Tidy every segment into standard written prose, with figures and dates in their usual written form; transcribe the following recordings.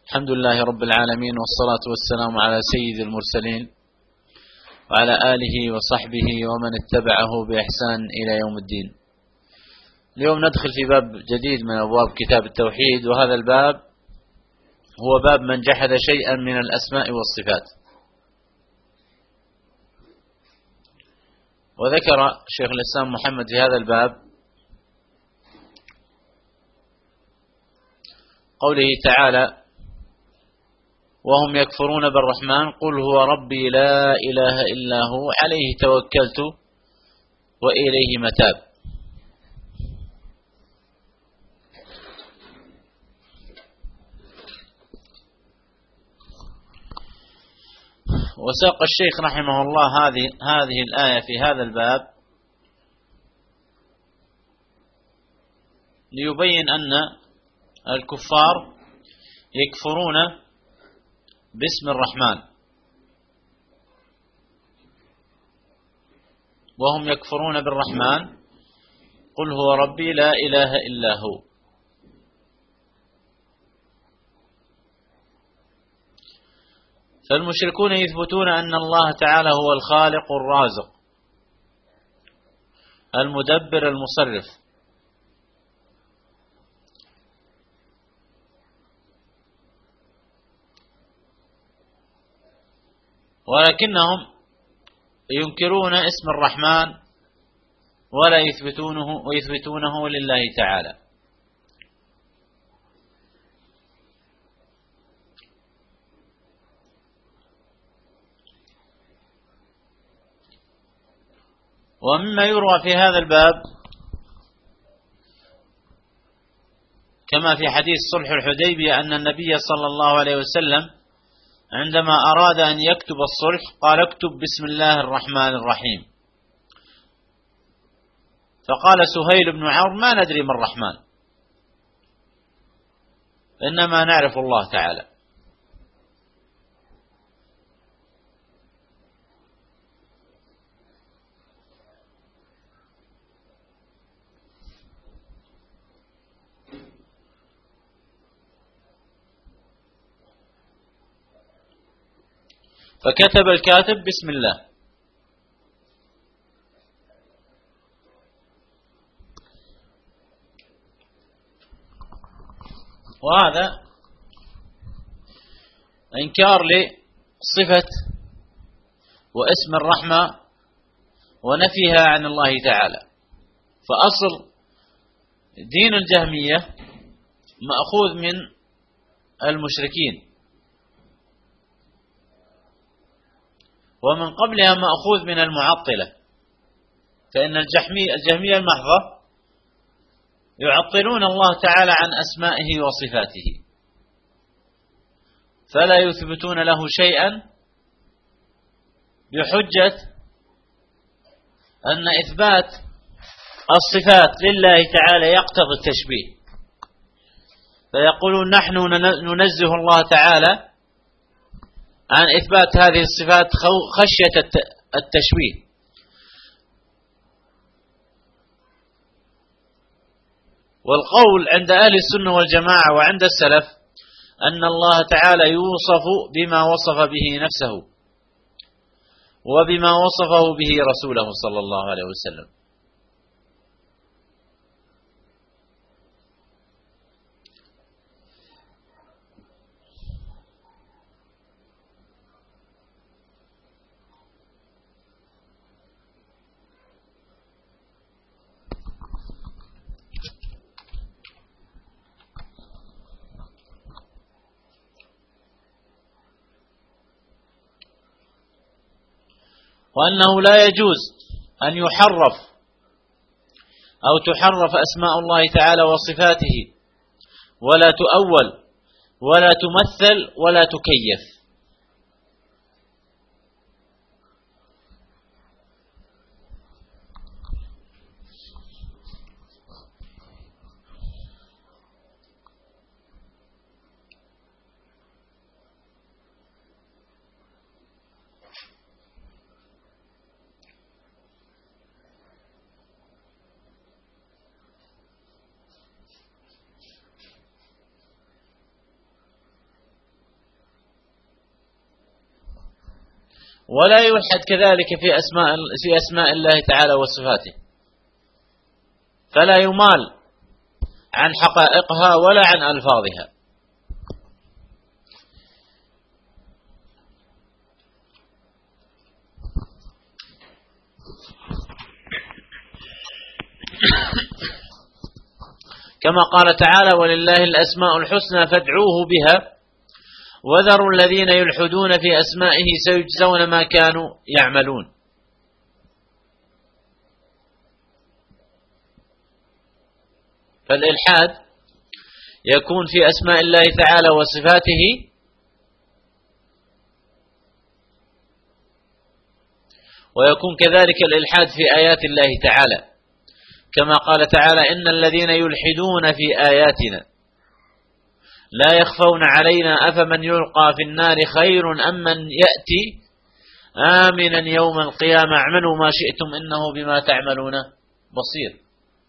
الحمد لله رب العالمين، والصلاة والسلام على سيد المرسلين وعلى آله وصحبه ومن اتبعه بإحسان إلى يوم الدين. اليوم ندخل في باب جديد من أبواب كتاب التوحيد، وهذا الباب هو باب من جحد شيئا من الأسماء والصفات. وذكر شيخ الإسلام محمد في هذا الباب قوله تعالى: وهم يكفرون بالرحمن قل هو ربي لا إله إلا هو عليه توكلت وإليه متاب. وساق الشيخ رحمه الله هذه الآية في هذا الباب ليبين أن الكفار يكفرون باسم الرحمن، وهم يكفرون بالرحمن قل هو ربي لا إله إلا هو. فالمشركون يثبتون أن الله تعالى هو الخالق الرازق المدبر المصرف، ولكنهم ينكرون اسم الرحمن ولا يثبتونه لله تعالى. ومما يروى في هذا الباب كما في حديث صلح الحديبية أن النبي صلى الله عليه وسلم عندما أراد أن يكتب الصلح قال: اكتب بسم الله الرحمن الرحيم. فقال سهيل بن عمرو: ما ندري ما الرحمن، إنما نعرف الله تعالى. فكتب الكاتب بسم الله. وهذا إنكار لصفة واسم الرحمة ونفيها عن الله تعالى. فأصل دين الجهمية مأخوذ من المشركين، ومن قبلها مأخوذ من المعطلة. فإن الجهمية المحضة يعطلون الله تعالى عن أسمائه وصفاته، فلا يثبتون له شيئا بحجة أن إثبات الصفات لله تعالى يقتضي التشبيه، فيقولون نحن ننزه الله تعالى عن إثبات هذه الصفات خشية التشبيه. والقول عند أهل السنة والجماعة وعند السلف أن الله تعالى يوصف بما وصف به نفسه وبما وصفه به رسوله صلى الله عليه وسلم. وأنه لا يجوز أن يحرف أو تحرف أسماء الله تعالى وصفاته، ولا تؤول ولا تمثل ولا تكيف. ولا يوحد كذلك في أسماء الله تعالى وصفاته، فلا يمال عن حقائقها ولا عن ألفاظها. كما قال تعالى: ولله الأسماء الحسنى فادعوه بها وذروا الذين يلحدون في أسمائه سيجزون ما كانوا يعملون. فالإلحاد يكون في أسماء الله تعالى وصفاته، ويكون كذلك الإلحاد في آيات الله تعالى، كما قال تعالى: إن الذين يلحدون في آياتنا لا يخفون علينا أفمن يلقى في النار خير أم من يأتي آمنا يوم القيامة اعملوا ما شئتم إنه بما تعملون بصير.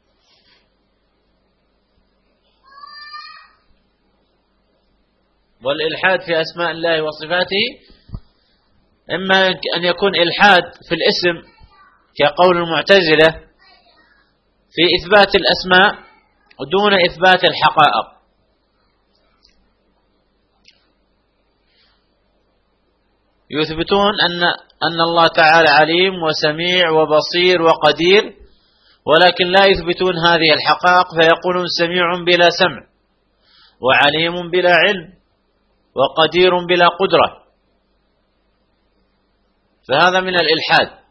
والإلحاد في أسماء الله وصفاته إما أن يكون إلحاد في الاسم كقول المعتزلة في إثبات الأسماء دون إثبات الحقائق، يثبتون أن الله تعالى عليم وسميع وبصير وقدير، ولكن لا يثبتون هذه الحقائق، فيقولون سميع بلا سمع، وعليم بلا علم، وقدير بلا قدرة، فهذا من الإلحاد.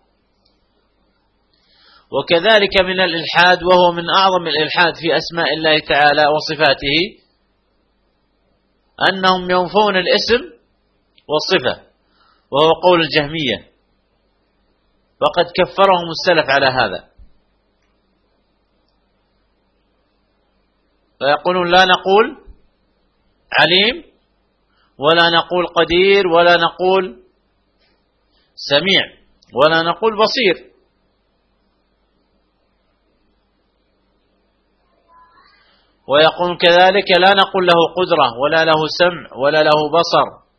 وكذلك من الإلحاد، وهو من أعظم الإلحاد في أسماء الله تعالى وصفاته، أنهم ينفون الاسم والصفة، وهو قول الجهمية، وقد كفرهم السلف على هذا، فيقولون لا نقول عليم ولا نقول قدير ولا نقول سميع ولا نقول بصير. ويقول كذلك لا نقول له قدرة ولا له سمع ولا له بصر.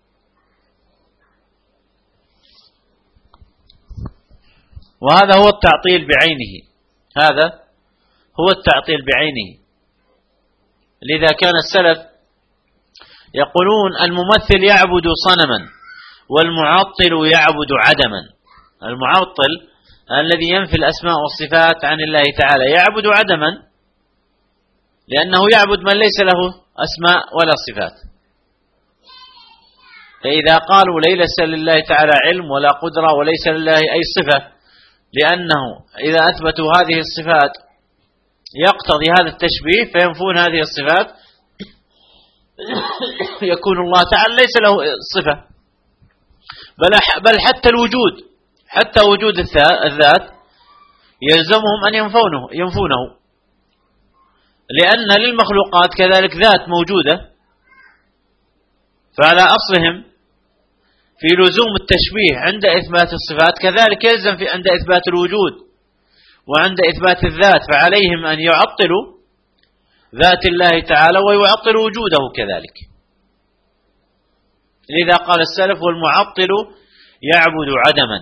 وهذا هو التعطيل بعينه، هذا هو التعطيل بعينه. لذا كان السلف يقولون الممثل يعبد صنما والمعطل يعبد عدما. المعطل الذي ينفي الأسماء والصفات عن الله تعالى يعبد عدما، لأنه يعبد من ليس له أسماء ولا صفات. فإذا قالوا ليس لله تعالى علم ولا قدرة وليس لله أي صفة، لأنه إذا أثبتوا هذه الصفات يقتضي هذا التشبيه فينفون هذه الصفات، يكون الله تعالى ليس له صفة، بل حتى الوجود، حتى وجود الذات يلزمهم أن ينفونه، لأن للمخلوقات كذلك ذات موجودة، فعلى أصلهم في لزوم التشبيه عند إثبات الصفات كذلك يلزم عند إثبات الوجود وعند إثبات الذات، فعليهم أن يعطلوا ذات الله تعالى ويعطل وجوده كذلك. لذا قال السلف والمعطل يعبد عدما.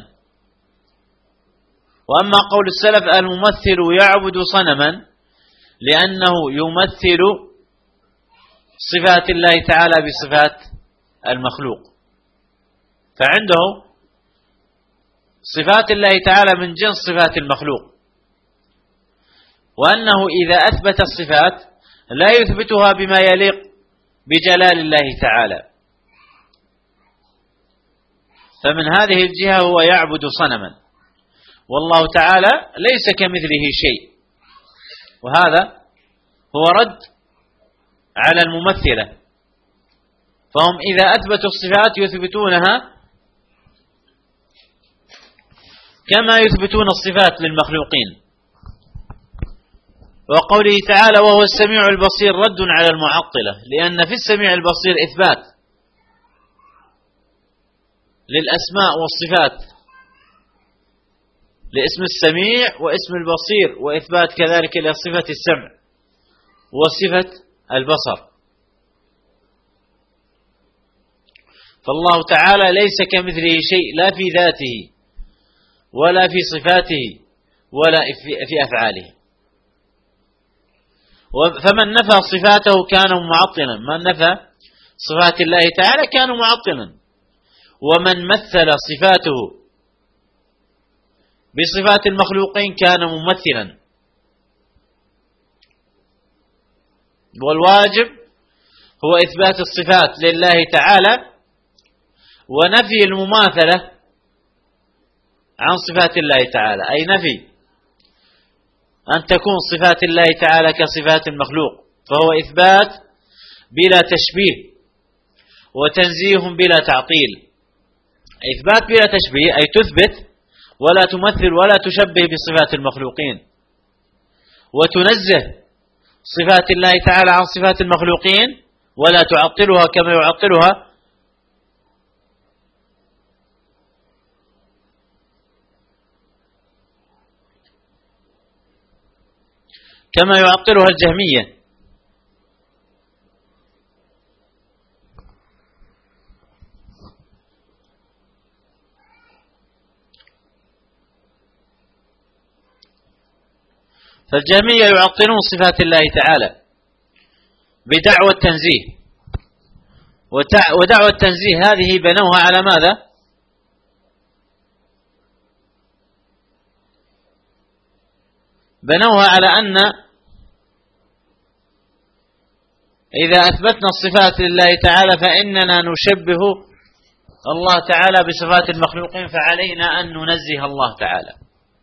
وأما قول السلف الممثل يعبد صنما لأنه يمثل صفات الله تعالى بصفات المخلوق، فعنده صفات الله تعالى من جنس صفات المخلوق، وأنه إذا أثبت الصفات لا يثبتها بما يليق بجلال الله تعالى، فمن هذه الجهة هو يعبد صنما، والله تعالى ليس كمثله شيء. وهذا هو رد على الممثلة، فهم إذا أثبتوا الصفات يثبتونها كما يثبتون الصفات للمخلوقين. وقوله تعالى وهو السميع البصير رد على المعطلة، لأن في السميع البصير إثبات للأسماء والصفات، لاسم السميع واسم البصير، وإثبات كذلك لصفة السمع وصفة البصر. فالله تعالى ليس كمثله شيء لا في ذاته ولا في صفاته ولا في أفعاله. فمن نفى صفاته كان معطلا، من نفى صفات الله تعالى كان معطلا، ومن مثل صفاته بصفات المخلوقين كان ممثلا. والواجب هو إثبات الصفات لله تعالى ونفي المماثلة عن صفات الله تعالى، أي نفي أن تكون صفات الله تعالى كصفات المخلوق، فهو إثبات بلا تشبيه وتنزيه بلا تعطيل. إثبات بلا تشبيه أي تثبت ولا تمثل ولا تشبه بصفات المخلوقين، وتنزه صفات الله تعالى عن صفات المخلوقين ولا تعطلها كما يعطلها الجهمية. فالجهمية يعطلون صفات الله تعالى بدعوى التنزيه، ودعوى التنزيه هذه بنوها على ماذا؟ بنوها على أن إذا أثبتنا الصفات لله تعالى فإننا نشبه الله تعالى بصفات المخلوقين، فعلينا أن ننزه الله تعالى.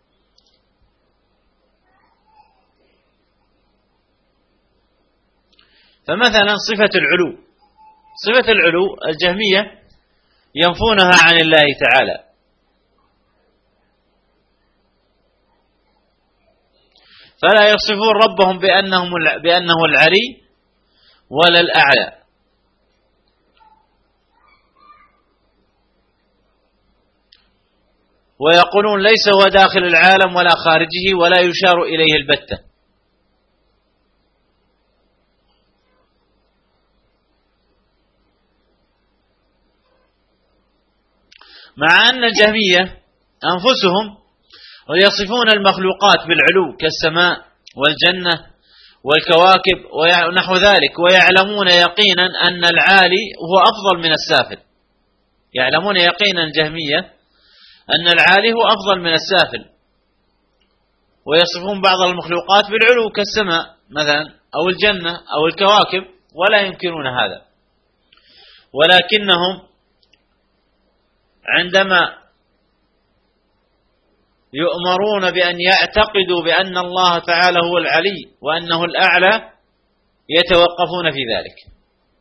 فمثلا صفة العلو الجهمية ينفونها عن الله تعالى، فلا يصفون ربهم بأنه العلي ولا الأعلى، ويقولون ليس هو داخل العالم ولا خارجه ولا يشار إليه البتة. مع أن الجهمية أنفسهم ويصفون المخلوقات بالعلو كالسماء والجنة والكواكب ونحو ذلك، ويعلمون يقينا أن العالي هو أفضل من السافل. يعلمون يقينا الجهمية أن العالي هو أفضل من السافل، ويصفون بعض المخلوقات بالعلو كالسماء مثلا أو الجنة أو الكواكب ولا ينكرون هذا. ولكنهم عندما يؤمرون بأن يعتقدوا بأن الله تعالى هو العلي وأنه الأعلى يتوقفون في ذلك.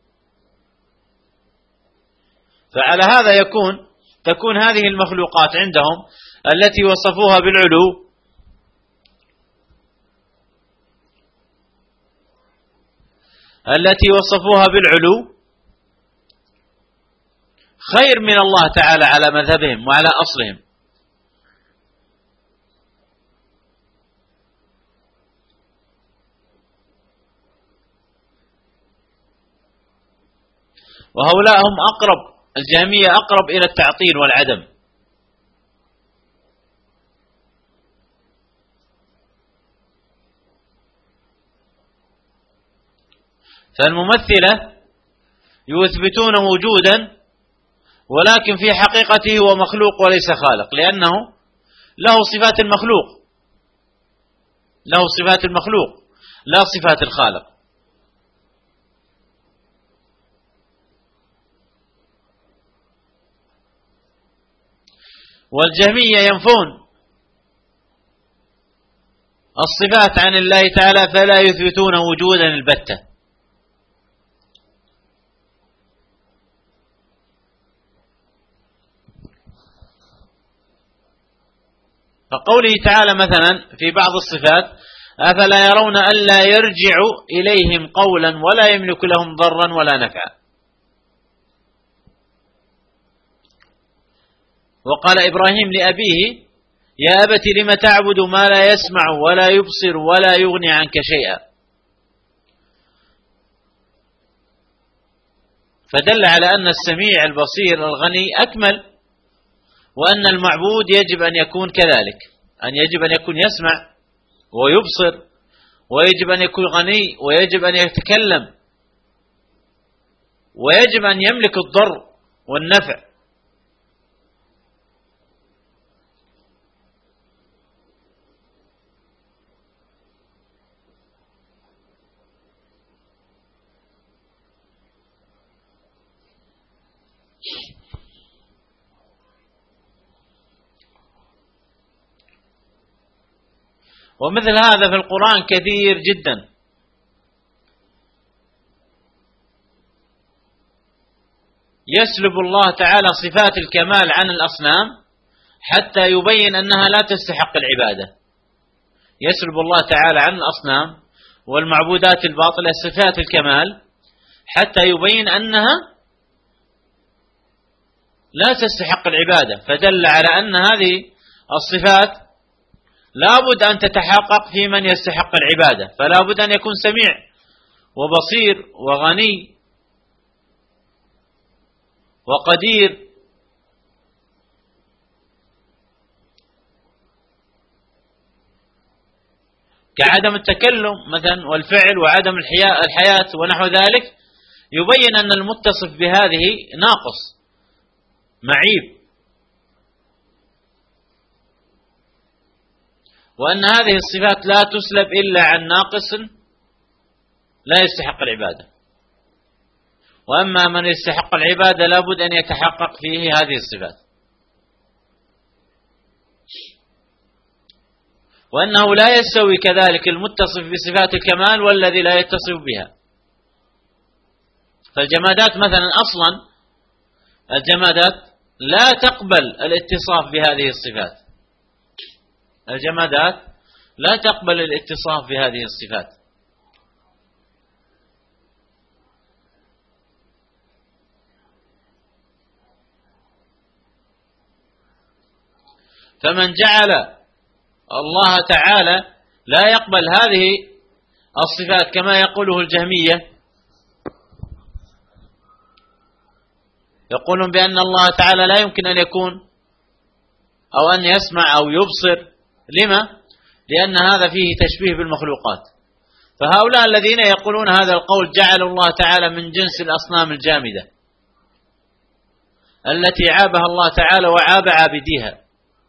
فعلى هذا تكون هذه المخلوقات عندهم التي وصفوها بالعلو خير من الله تعالى على مذهبهم وعلى أصلهم. وهؤلاء هم الجهمية أقرب إلى التعطيل والعدم. فالممثلة يثبتون وجودا ولكن في حقيقته هو مخلوق وليس خالق، لأنه له صفات المخلوق لا صفات الخالق. والجهمية ينفون الصفات عن الله تعالى فلا يثبتون وجودا البتة. فقوله تعالى مثلا في بعض الصفات أفلا يرون ألا يرجع إليهم قولا ولا يملك لهم ضرا ولا نفعا. وقال إبراهيم لأبيه يا أبت لم تعبد ما لا يسمع ولا يبصر ولا يغني عنك شيئا. فدل على أن السميع البصير الغني أكمل، وأن المعبود يجب أن يكون كذلك، أن يجب أن يكون يسمع ويبصر، ويجب أن يكون غني، ويجب أن يتكلم، ويجب أن يملك الضر والنفع. ومثل هذا في القرآن كثير جدا. يسلب الله تعالى صفات الكمال عن الأصنام حتى يبين أنها لا تستحق العبادة. يسلب الله تعالى عن الأصنام والمعبودات الباطلة صفات الكمال حتى يبين أنها لا تستحق العبادة، فدل على أن هذه الصفات لا بد أن تتحقق في من يستحق العبادة، فلا بد أن يكون سميع وبصير وغني وقدير. كعدم التكلم مثلا والفعل وعدم الحياة ونحو ذلك، يبين أن المتصف بهذه ناقص معيب، وأن هذه الصفات لا تسلب إلا عن ناقص لا يستحق العبادة. وأما من يستحق العبادة لا بد أن يتحقق فيه هذه الصفات، وأنه لا يستوي كذلك المتصف بصفات الكمال والذي لا يتصف بها. فالجمادات مثلا أصلا الجمادات لا تقبل الاتصاف بهذه الصفات، الجمادات لا تقبل الاتصاف بهذه الصفات. فمن جعل الله تعالى لا يقبل هذه الصفات كما يقوله الجهمية، يقولون بأن الله تعالى لا يمكن أن يكون أو أن يسمع أو يبصر. لما؟ لأن هذا فيه تشبيه بالمخلوقات. فهؤلاء الذين يقولون هذا القول جعلوا الله تعالى من جنس الأصنام الجامدة التي عابها الله تعالى وعاب عابديها.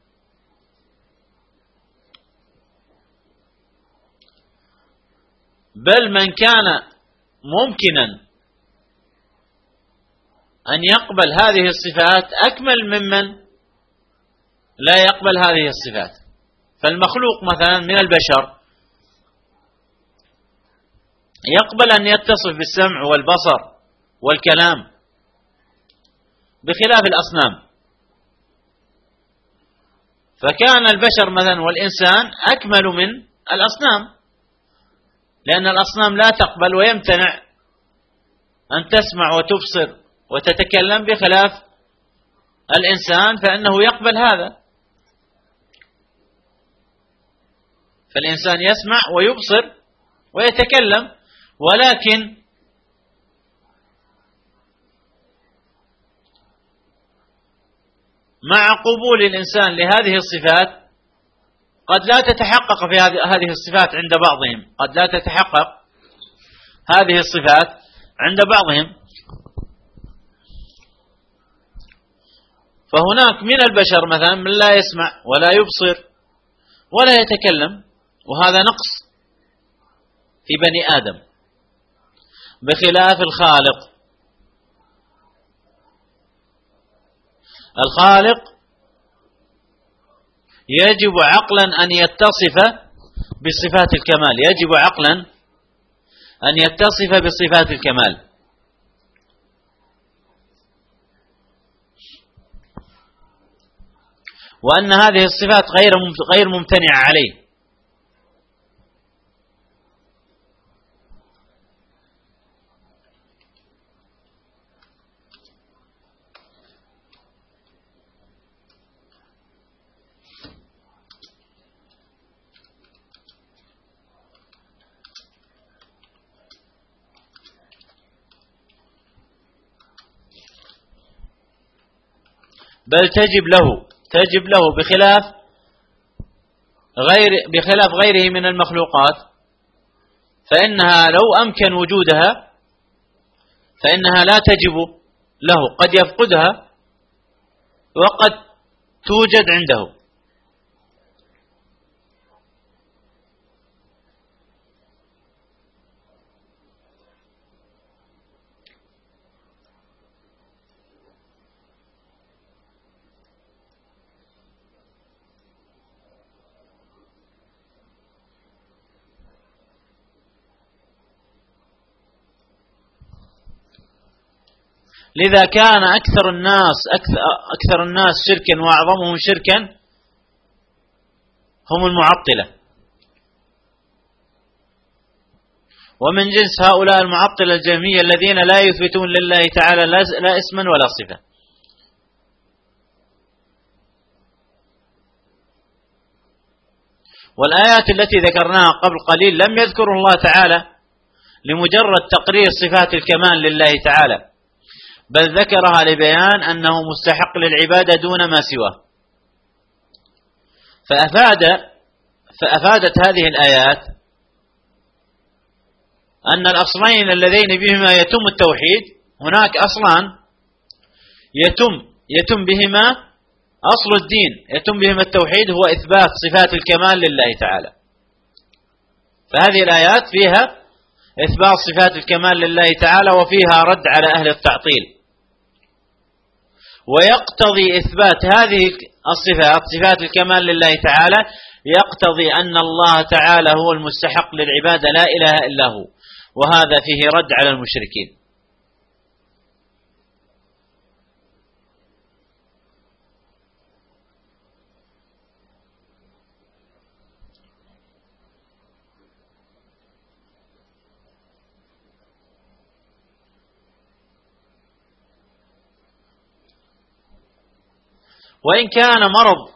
بل من كان ممكنا أن يقبل هذه الصفات أكمل ممن لا يقبل هذه الصفات. فالمخلوق مثلا من البشر يقبل أن يتصف بالسمع والبصر والكلام بخلاف الأصنام. فكان البشر مثلا والإنسان أكمل من الأصنام، لأن الأصنام لا تقبل ويمتنع أن تسمع وتبصر وتتكلم، بخلاف الإنسان فإنه يقبل هذا. فالإنسان يسمع ويبصر ويتكلم، ولكن مع قبول الإنسان لهذه الصفات قد لا تتحقق في هذه الصفات عند بعضهم، قد لا تتحقق هذه الصفات عند بعضهم. فهناك من البشر مثلا من لا يسمع ولا يبصر ولا يتكلم، وهذا نقص في بني آدم، بخلاف الخالق. الخالق يجب عقلا أن يتصف بصفات الكمال، يجب عقلا أن يتصف بصفات الكمال. وأن هذه الصفات غير ممتنعة عليه. بل تجب له بخلاف غيره من المخلوقات، فإنها لو أمكن وجودها فإنها لا تجب له، قد يفقدها وقد توجد عنده. لذا كان أكثر الناس شركا وأعظمهم شركا هم المعطلة، ومن جنس هؤلاء المعطلة الجهمية الذين لا يثبتون لله تعالى لا اسما ولا صفة. والآيات التي ذكرناها قبل قليل لم يذكر الله تعالى لمجرد تقرير صفات الكمال لله تعالى، بل ذكرها لبيان أنه مستحق للعبادة دون ما سواه. فأفادت هذه الآيات أن الأصلين اللذين بهما يتم التوحيد، هناك أصلان يتم بهما أصل الدين، يتم بهما التوحيد، هو إثبات صفات الكمال لله تعالى. فهذه الآيات فيها إثبات صفات الكمال لله تعالى، وفيها رد على أهل التعطيل. ويقتضي إثبات هذه الصفات، صفات الكمال لله تعالى، يقتضي أن الله تعالى هو المستحق للعبادة لا إله إلا هو، وهذا فيه رد على المشركين. وإن كان مرض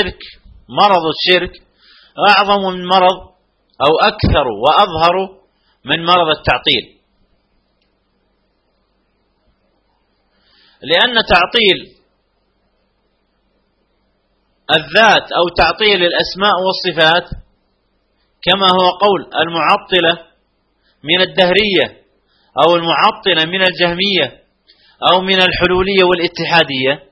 الشرك أعظم من مرض أو أكثر وأظهر من مرض التعطيل، لأن تعطيل الذات أو تعطيل الأسماء والصفات كما هو قول المعطلة من الدهرية أو المعطلة من الجهمية أو من الحلولية والاتحادية،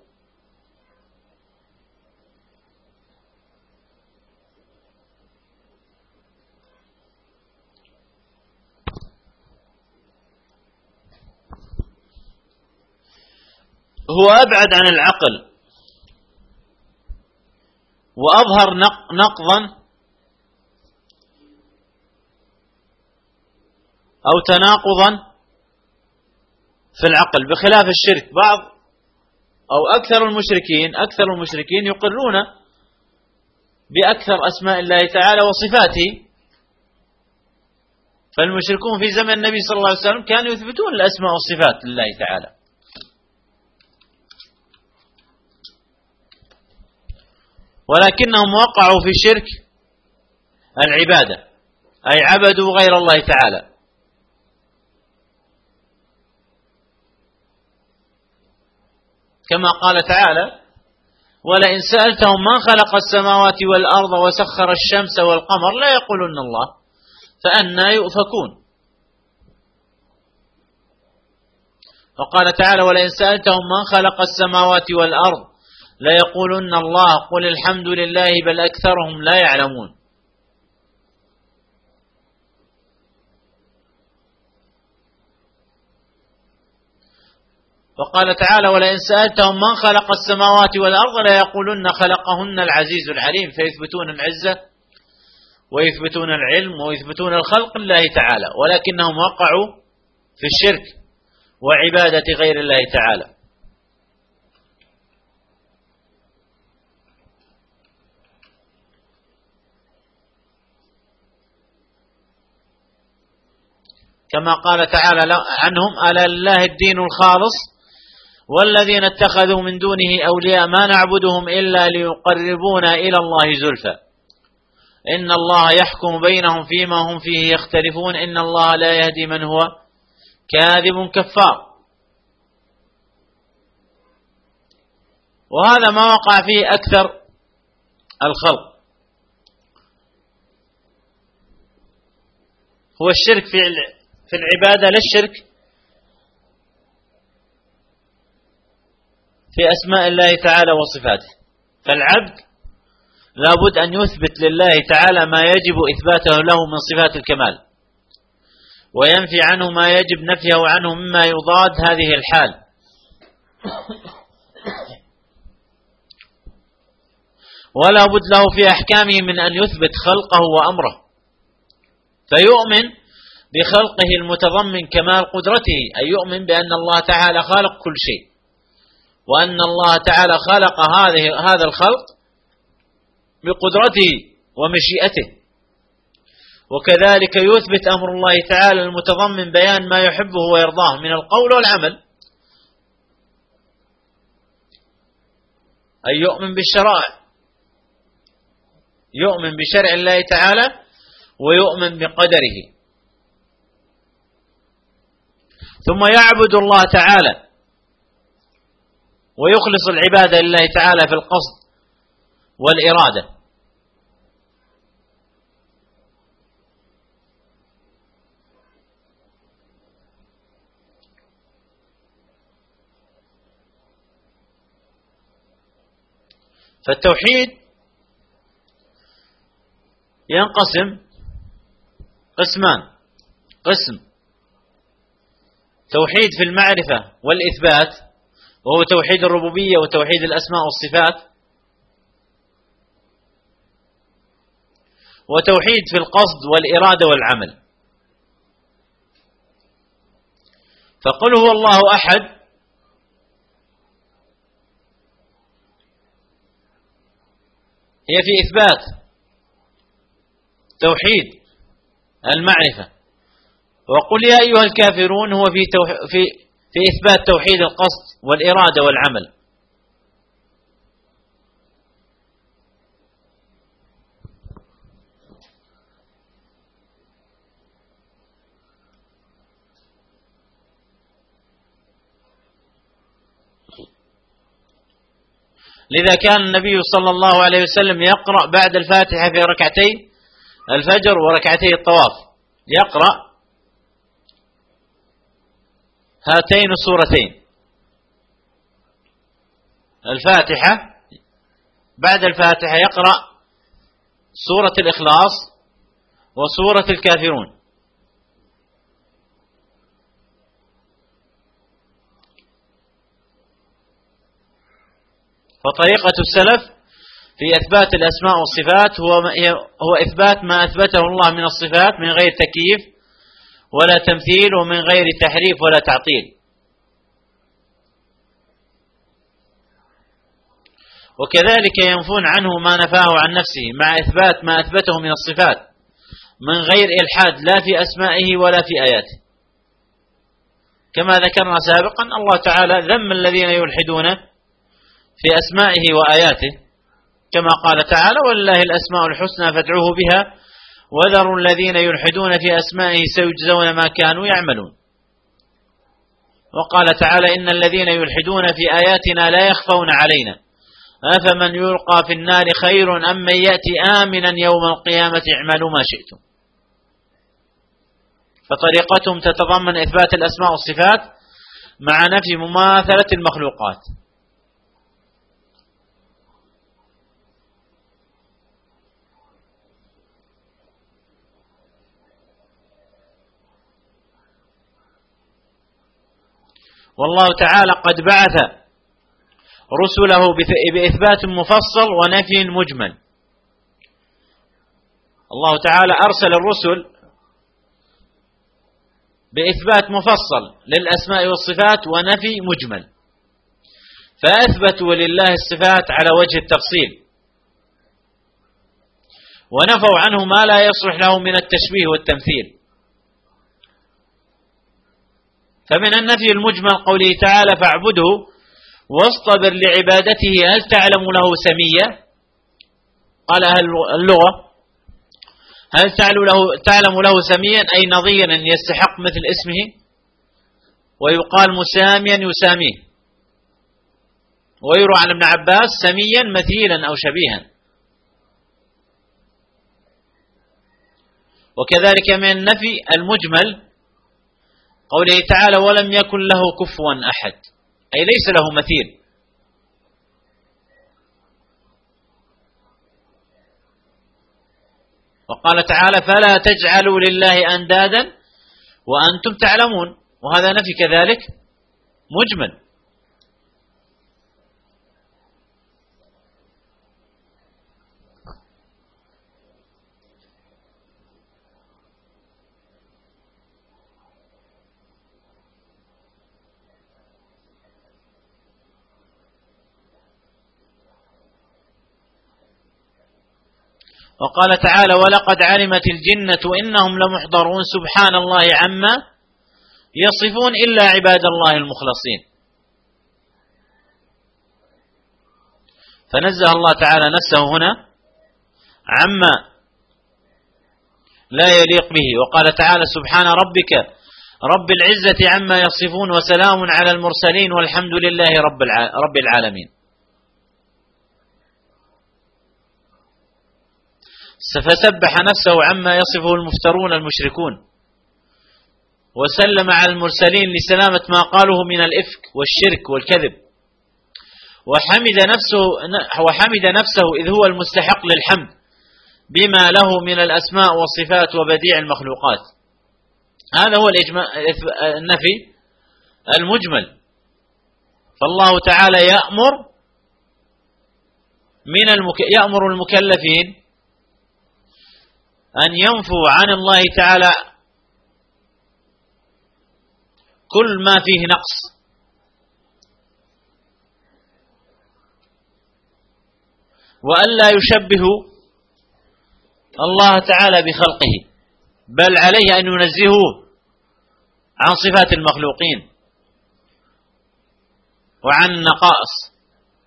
هو أبعد عن العقل وأظهر نقضا أو تناقضا في العقل، بخلاف الشرك. بعض أو أكثر المشركين يقرون بأكثر أسماء الله تعالى وصفاته. فالمشركون في زمن النبي صلى الله عليه وسلم كانوا يثبتون الأسماء والصفات لله تعالى، ولكنهم وقعوا في شرك العبادة، أي عبدوا غير الله تعالى. كما قال تعالى: ولئن سألتهم من خلق السماوات والأرض وسخر الشمس والقمر لا يقولون الله فأنى يؤفكون. وقال تعالى: ولئن سألتهم من خلق السماوات والأرض لا يقولون الله قل الحمد لله بل أكثرهم لا يعلمون. وقال تعالى: ولئن سألتهم من خلق السماوات والأرض لا يقولون خلقهن العزيز العليم، فيثبتون العزة ويثبتون العلم ويثبتون الخلق لله تعالى، ولكنهم وقعوا في الشرك وعبادة غير الله تعالى. كما قال تعالى عنهم: ألا لله الدين الخالص والذين اتخذوا من دونه أولياء ما نعبدهم إلا ليقربونا إلى الله زلفى إن الله يحكم بينهم فيما هم فيه يختلفون إن الله لا يهدي من هو كاذب كفار. وهذا ما وقع فيه أكثر الخلق، هو الشرك في العبادة، لا الشرك في أسماء الله تعالى وصفاته. فالعبد لابد أن يثبت لله تعالى ما يجب إثباته له من صفات الكمال، وينفي عنه ما يجب نفيه عنه مما يضاد هذه الحال. ولا بد له في أحكامه من أن يثبت خلقه وأمره، فيؤمن بخلقه المتضمن كمال قدرته، أي يؤمن بأن الله تعالى خالق كل شيء، وأن الله تعالى خلق هذا الخلق بقدرته ومشيئته. وكذلك يثبت أمر الله تعالى المتضمن بيان ما يحبه ويرضاه من القول والعمل، أي يؤمن بالشرائع، يؤمن بشرع الله تعالى ويؤمن بقدره، ثم يعبد الله تعالى ويخلص العبادة لله تعالى في القصد والإرادة. فالتوحيد ينقسم قسمان: قسم توحيد في المعرفة والإثبات، وهو توحيد الربوبية وتوحيد الأسماء والصفات، وتوحيد في القصد والإرادة والعمل. فقل هو الله أحد هي في إثبات توحيد المعرفة، وقل يا أيها الكافرون هو في إثبات توحيد القصد والإرادة والعمل. لذا كان النبي صلى الله عليه وسلم يقرأ بعد الفاتحة في ركعتي الفجر وركعتي الطواف، يقرأ هاتين السورتين: الفاتحة، بعد الفاتحة يقرأ سورة الإخلاص وسورة الكافرون. فطريقة السلف في إثبات الأسماء والصفات هو إثبات ما أثبته الله من الصفات من غير تكييف ولا تمثيل ومن غير تحريف ولا تعطيل. وكذلك ينفون عنه ما نفاه عن نفسه مع إثبات ما أثبته من الصفات من غير إلحاد لا في أسمائه ولا في آياته. كما ذكرنا سابقا، الله تعالى ذم الذين يلحدون في أسمائه وآياته، كما قال تعالى: ولله الأسماء الحسنى فادعوه بها وذروا الذين يلحدون في أسمائه سيجزون ما كانوا يعملون. وقال تعالى: إن الذين يلحدون في آياتنا لا يخفون علينا أفمن يلقى في النار خير أم من يأتي آمنا يوم القيامة اعملوا ما شئتم. فطريقتهم تتضمن إثبات الأسماء والصفات مع نفي مماثلة المخلوقات. والله تعالى قد بعث رسله بإثبات مفصل ونفي مجمل. الله تعالى أرسل الرسل بإثبات مفصل للأسماء والصفات ونفي مجمل، فأثبتوا لله الصفات على وجه التفصيل، ونفوا عنه ما لا يصلح له من التشبيه والتمثيل. فمن النفي المجمل قوله تعالى: فاعبده واصطبر لعبادته هل تعلم له سميا؟ قال أهل اللغة: هل تعلم له سميا أي نظيرا يستحق مثل اسمه، ويقال مساميا يساميه. ويروى عن ابن عباس سميا مثيلا أو شبيها. وكذلك من النفي المجمل قوله تعالى ولم يكن له كفوا أحد، أي ليس له مثيل. وقال تعالى فلا تجعلوا لله أندادا وأنتم تعلمون، وهذا نفي كذلك مجمل. وقال تعالى ولقد علمت الجنة إنهم لمحضرون سبحان الله عما يصفون إلا عباد الله المخلصين. فنزه الله تعالى نفسه هنا عما لا يليق به. وقال تعالى سبحان ربك رب العزة عما يصفون وسلام على المرسلين والحمد لله رب العالمين. فسبح نفسه عما يصفه المفترون المشركون، وسلم على المرسلين لسلامة ما قالوه من الإفك والشرك والكذب، وحمد نفسه إذ هو المستحق للحمد بما له من الأسماء والصفات وبديع المخلوقات. هذا هو النفي المجمل. فالله تعالى يأمر المكلفين أن ينفوا عن الله تعالى كل ما فيه نقص، وألا يشبهوا الله تعالى بخلقه، بل عليه أن ينزهوه عن صفات المخلوقين وعن النقائص.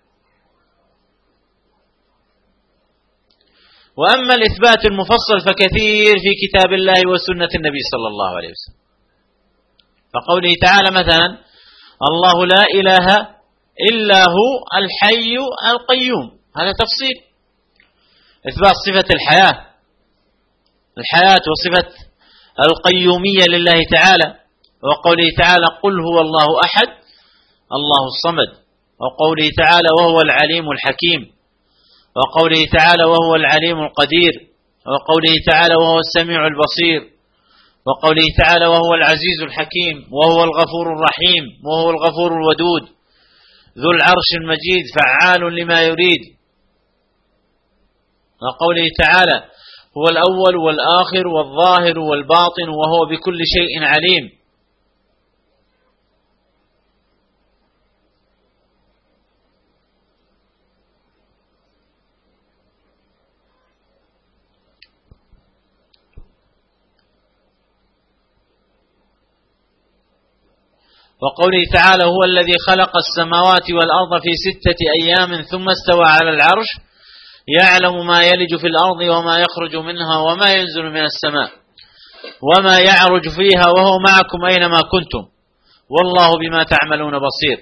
وأما الإثبات المفصل فكثير في كتاب الله وسنة النبي صلى الله عليه وسلم. فقوله تعالى مثلا الله لا إله إلا هو الحي القيوم، هذا تفصيل إثبات صفة الحياة وصفة القيومية لله تعالى. وقوله تعالى قل هو الله أحد الله الصمد. وقوله تعالى وهو العليم الحكيم. وقوله تعالى وهو العليم القدير. وقوله تعالى وهو السميع البصير. وقوله تعالى وهو العزيز الحكيم وهو الغفور الرحيم وهو الغفور الودود ذو العرش المجيد فعال لما يريد. وقوله تعالى هو الأول والآخر والظاهر والباطن وهو بكل شيء عليم. وقوله تعالى هو الذي خلق السماوات والأرض في 6 أيام ثم استوى على العرش يعلم ما يلج في الأرض وما يخرج منها وما ينزل من السماء وما يعرج فيها وهو معكم أينما كنتم والله بما تعملون بصير.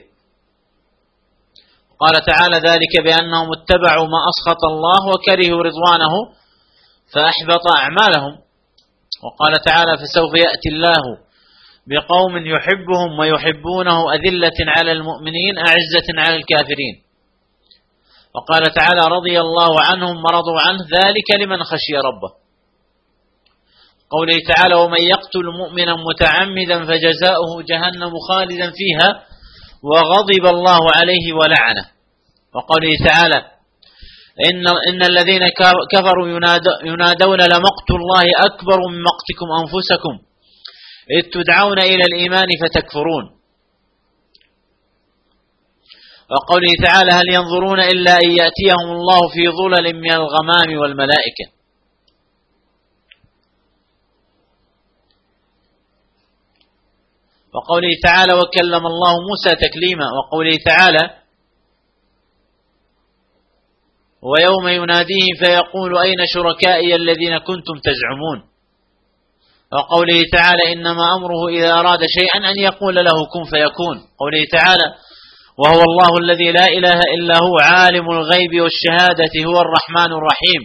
قال تعالى ذلك بأنهم اتبعوا ما أسخط الله وكرهوا رضوانه فأحبط أعمالهم. وقال تعالى فسوف يأتي الله بقوم يحبهم ويحبونه أذلة على المؤمنين أعزة على الكافرين. وقال تعالى رضي الله عنهم ورضوا عنه ذلك لمن خشي ربه. قوله تعالى ومن يقتل مؤمنا متعمدا فجزاؤه جهنم خالدا فيها وغضب الله عليه ولعنه. وقوله تعالى إن الذين كفروا ينادون لمقت الله أكبر من مقتكم أنفسكم إذ تدعون إلى الإيمان فتكفرون. وقوله تعالى هل ينظرون إلا أن يأتيهم الله في ظلل من الغمام والملائكة. وقوله تعالى وكلم الله موسى تكليما. وقوله تعالى ويوم يناديهم فيقول أين شركائي الذين كنتم تزعمون. وقوله تعالى إنما أمره إذا أراد شيئا أن يقول له كن فيكون. قوله تعالى وهو الله الذي لا إله إلا هو عالم الغيب والشهادة هو الرحمن الرحيم.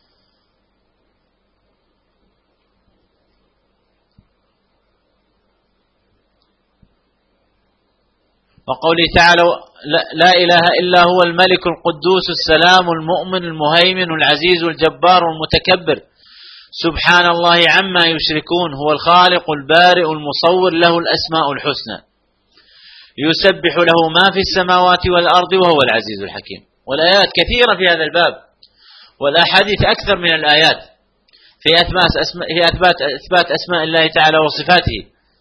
وقوله تعالى لا إله إلا هو الملك القدوس السلام المؤمن المهيمن العزيز الجبار المتكبر سبحان الله عما يشركون هو الخالق البارئ المصور له الأسماء الحسنى يسبح له ما في السماوات والأرض وهو العزيز الحكيم. والآيات كثيرة في هذا الباب، والأحاديث أكثر من الآيات في إثبات أسماء الله تعالى وصفاته.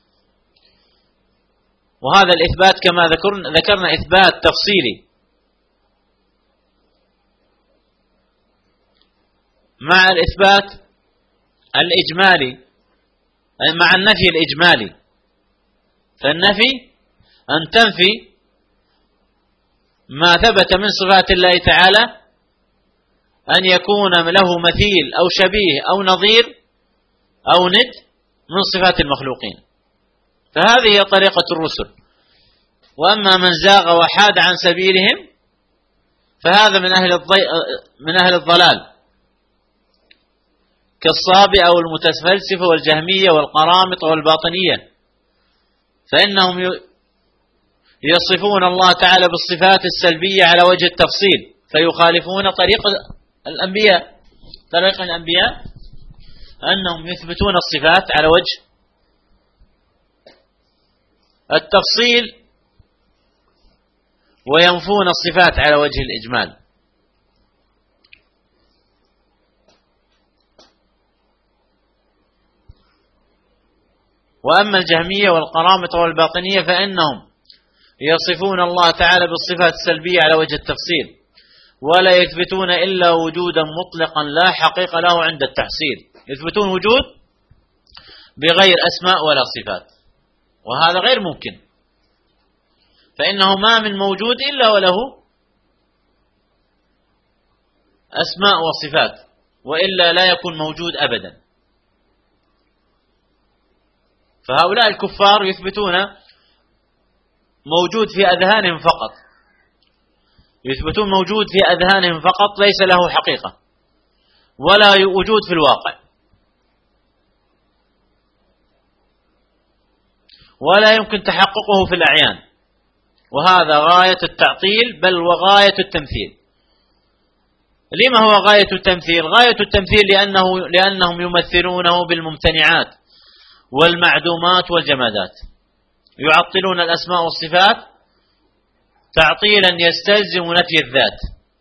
وهذا الإثبات كما ذكرنا إثبات تفصيلي مع الإثبات الإجمالي، مع النفي الإجمالي. فالنفي أن تنفي ما ثبت من صفات الله تعالى أن يكون له مثيل أو شبيه أو نظير أو ند من صفات المخلوقين، فهذه هي طريقة الرسل. وأما من زاغ وحاد عن سبيلهم فهذا من أهل الضلال كالصابئة والمتفلسفة والجهمية والقرامطة والباطنية، فإنهم يصفون الله تعالى بالصفات السلبية على وجه التفصيل، فيخالفون طريق الأنبياء أنهم يثبتون الصفات على وجه التفصيل وينفون الصفات على وجه الإجمال. وأما الجهمية والقرامطة والباطنية فإنهم يصفون الله تعالى بالصفات السلبية على وجه التفصيل، ولا يثبتون إلا وجودا مطلقا لا حقيقة له عند التحصيل، يثبتون وجود بغير أسماء ولا صفات، وهذا غير ممكن، فإنه ما من موجود إلا وله أسماء وصفات، وإلا لا يكون موجود أبدا. فهؤلاء الكفار يثبتون موجود في أذهانهم فقط، يثبتون موجود في أذهانهم فقط ليس له حقيقة ولا وجود في الواقع، ولا يمكن تحققه في الأعيان، وهذا غاية التعطيل بل وغاية التمثيل. لما هو غاية التمثيل؟ غاية التمثيل لأنهم يمثلونه بالممتنعات والمعدومات والجمادات، يعطلون الأسماء والصفات تعطيلا يستلزم نفي الذات.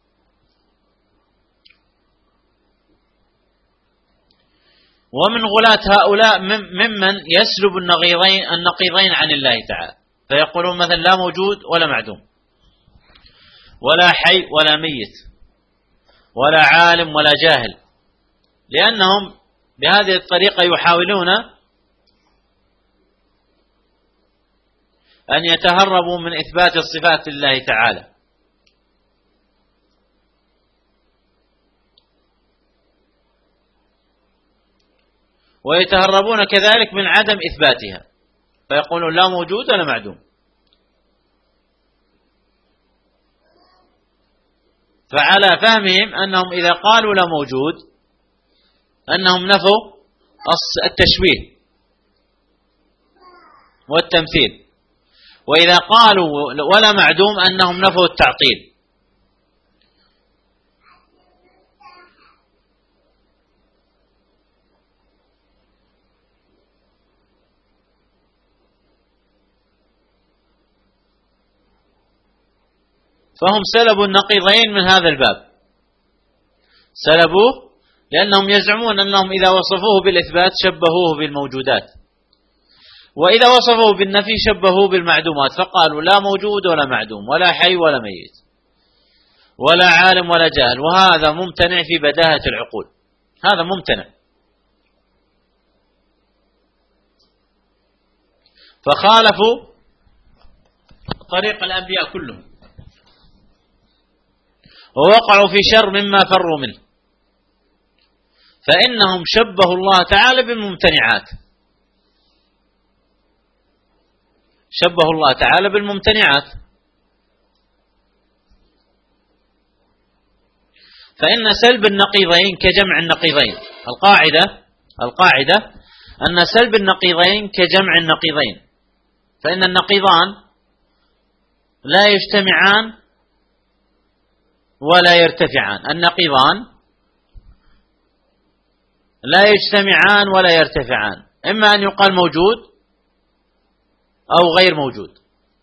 ومن غلاة هؤلاء ممن يسلب النقيضين عن الله تعالى، فيقولون مثلا لا موجود ولا معدوم، ولا حي ولا ميت، ولا عالم ولا جاهل، لأنهم بهذه الطريقة يحاولون أن يتهربوا من إثبات الصفات لله تعالى. ويتهربون كذلك من عدم إثباتها، فيقولون لا موجود ولا معدوم. فعلى فهمهم أنهم إذا قالوا لا موجود أنهم نفوا التشبيه والتمثيل، وإذا قالوا ولا معدوم أنهم نفوا التعطيل. فهم سلبوا النقيضين من هذا الباب، سلبوه لأنهم يزعمون أنهم إذا وصفوه بالإثبات شبهوه بالموجودات، وإذا وصفوه بالنفي شبهوه بالمعدومات، فقالوا لا موجود ولا معدوم ولا حي ولا ميت ولا عالم ولا جاهل، وهذا ممتنع في بداهة العقول، هذا ممتنع. فخالفوا طريق الأنبياء كلهم ووقعوا في شر مما فروا منه، فإنهم شبهوا الله تعالى بالممتنعات، شبهوا الله تعالى بالممتنعات، فإن سلب النقيضين كجمع النقيضين. القاعدة أن سلب النقيضين كجمع النقيضين، فإن النقيضان لا يجتمعان ولا يرتفعان. النقيضان لا يجتمعان ولا يرتفعان، إما أن يقال موجود أو غير موجود،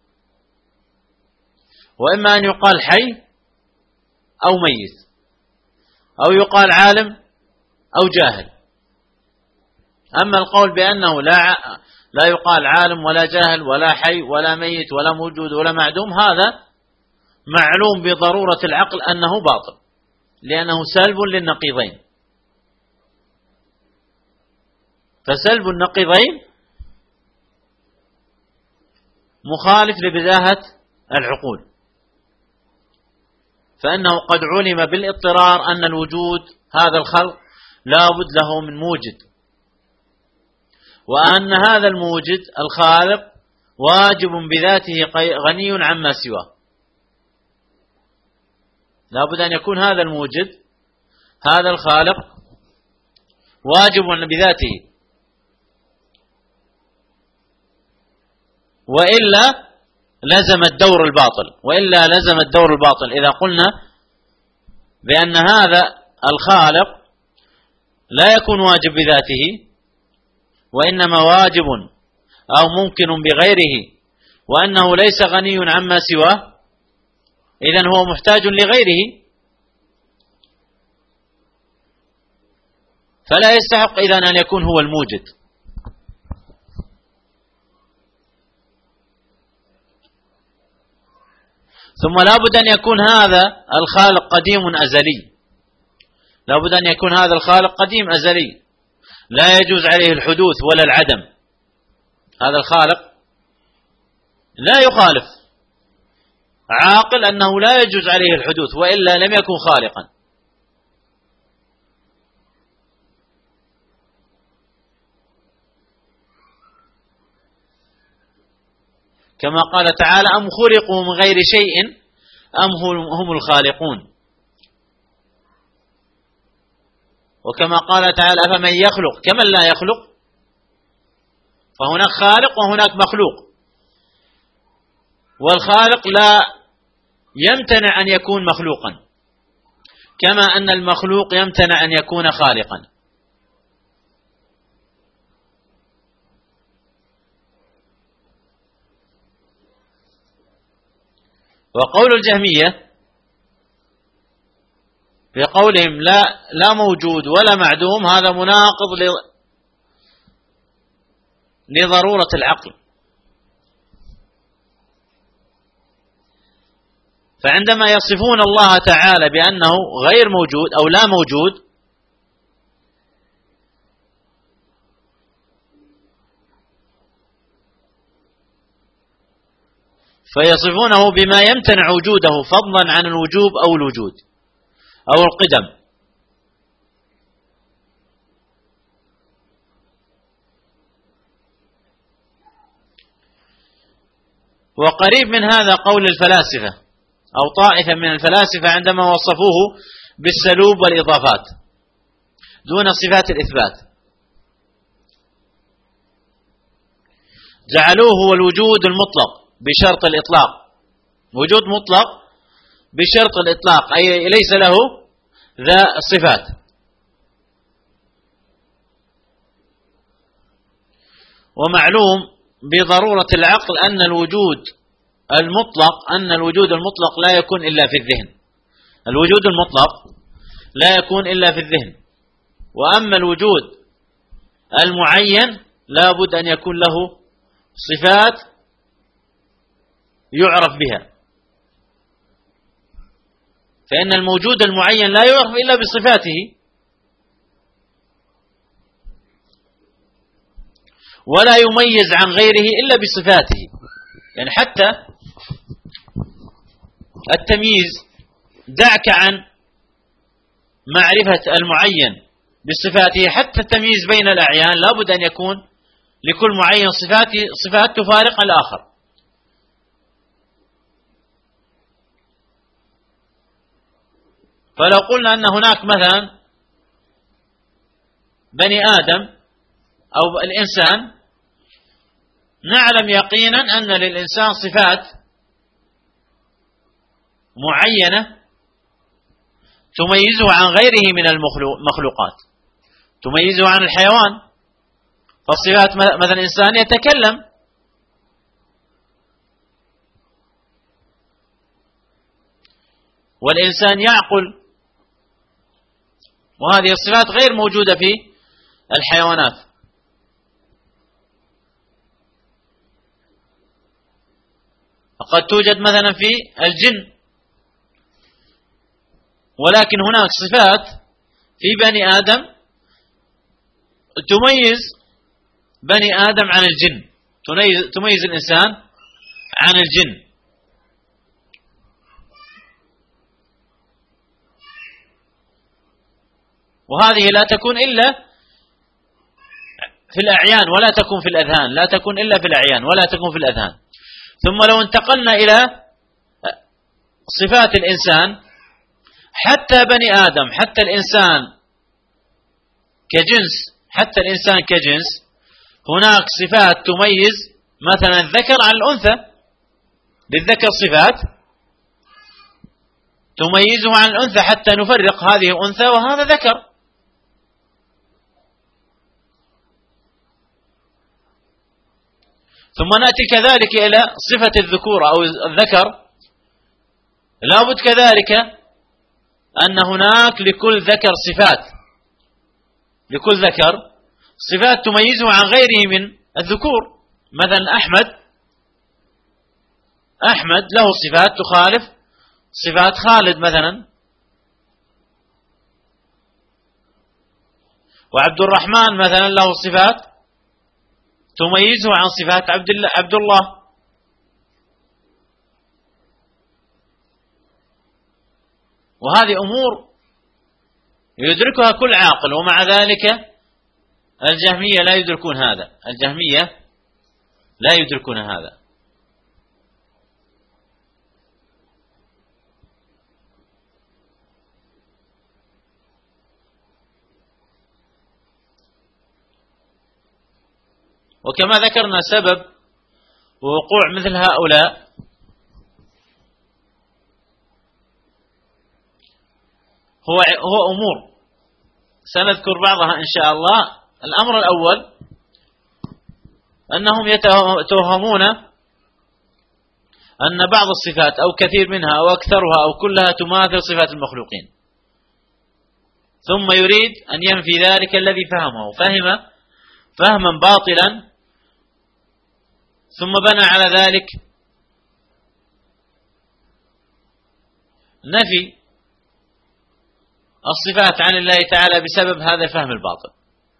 وإما أن يقال حي أو ميت، أو يقال عالم أو جاهل. أما القول بأنه لا يقال عالم ولا جاهل ولا حي ولا ميت ولا موجود ولا معدوم، هذا معلوم بضرورة العقل أنه باطل، لأنه سلب للنقيضين. فسلب النقيضين مخالف لبداهة العقول، فإنه قد علم بالاضطرار أن الوجود هذا الخلق لا بد له من موجد، وأن هذا الموجد الخالق واجب بذاته غني عما سواه. لا بد أن يكون هذا الموجد هذا الخالق واجب بذاته، وإلا لزم الدور الباطل إذا قلنا بأن هذا الخالق لا يكون واجب بذاته، وإنما واجب أو ممكن بغيره، وأنه ليس غني عما سواه، إذن هو محتاج لغيره، فلا يستحق إذن أن يكون هو الموجد. ثم لا بد أن يكون هذا الخالق قديم أزلي، لا بد أن يكون هذا الخالق قديم أزلي، لا يجوز عليه الحدوث ولا العدم. هذا الخالق لا يخالف عاقل أنه لا يجوز عليه الحدوث، وإلا لم يكن خالقا. كما قال تعالى: أم خلقوا من غير شيء أم هم الخالقون. وكما قال تعالى: أفمن يخلق كمن لا يخلق. فهناك خالق وهناك مخلوق، والخالق لا يمتنع أن يكون مخلوقا، كما أن المخلوق يمتنع أن يكون خالقا. وقول الجهمية في قولهم لا موجود ولا معدوم، هذا مناقض لضرورة العقل. فعندما يصفون الله تعالى بأنه غير موجود أو لا موجود، فيصفونه بما يمتنع وجوده فضلا عن الوجوب أو الوجود أو القدم. وقريب من هذا قول الفلاسفة أو طائفة من الفلاسفة عندما وصفوه بالسلوب والإضافات دون صفات الإثبات، جعلوه هو الوجود المطلق بشرط الإطلاق، وجود مطلق بشرط الإطلاق، أي ليس له ذا الصفات. ومعلوم بضرورة العقل أن الوجود المطلق لا يكون إلا في الذهن. الوجود المطلق لا يكون إلا في الذهن، وأما الوجود المعين لا بد أن يكون له صفات يعرف بها، فإن الموجود المعين لا يعرف إلا بصفاته، ولا يميز عن غيره إلا بصفاته. يعني حتى التمييز، دعك عن معرفة المعين بصفاته، حتى التمييز بين الأعيان لا بد أن يكون لكل معين صفات تفارق الآخر. فلو قلنا أن هناك مثلا بني آدم أو الإنسان، نعلم يقينا أن للإنسان صفات معينة تميزه عن غيره من المخلوقات، تميزه عن الحيوان. فالصفات مثلا الإنسان يتكلم، والإنسان يعقل، وهذه الصفات غير موجودة في الحيوانات. وقد توجد مثلا في الجن، ولكن هناك صفات في بني آدم تميز بني آدم عن الجن، تميز الإنسان عن الجن. وهذه لا تكون إلا في الأعيان ولا تكون في الأذهان، لا تكون إلا في الأعيان ولا تكون في الأذهان. ثم لو انتقلنا إلى صفات الإنسان، حتى بني آدم، حتى الإنسان كجنس، حتى الإنسان كجنس هناك صفات تميز مثلا الذكر عن الأنثى. للذكر صفات تميزه عن الأنثى حتى نفرق هذه أنثى وهذا ذكر. ثم نأتي كذلك إلى صفة الذكورة أو الذكر، لابد كذلك أن هناك لكل ذكر صفات، لكل ذكر صفات تميزه عن غيره من الذكور. مثلا أحمد له صفات تخالف صفات خالد مثلا، وعبد الرحمن مثلا له صفات تميزه عن صفات عبد الله. وهذه أمور يدركها كل عاقل، ومع ذلك الجهمية لا يدركون هذا، الجهمية لا يدركون هذا. وكما ذكرنا سبب وقوع مثل هؤلاء هو أمور سنذكر بعضها إن شاء الله. الأمر الأول أنهم يتوهمون أن بعض الصفات أو كثير منها أو أكثرها أو كلها تماثل صفات المخلوقين، ثم يريد أن ينفي ذلك الذي فهم فهما باطلا، ثم بنى على ذلك نفي الصفات عن الله تعالى بسبب هذا الفهم الباطل.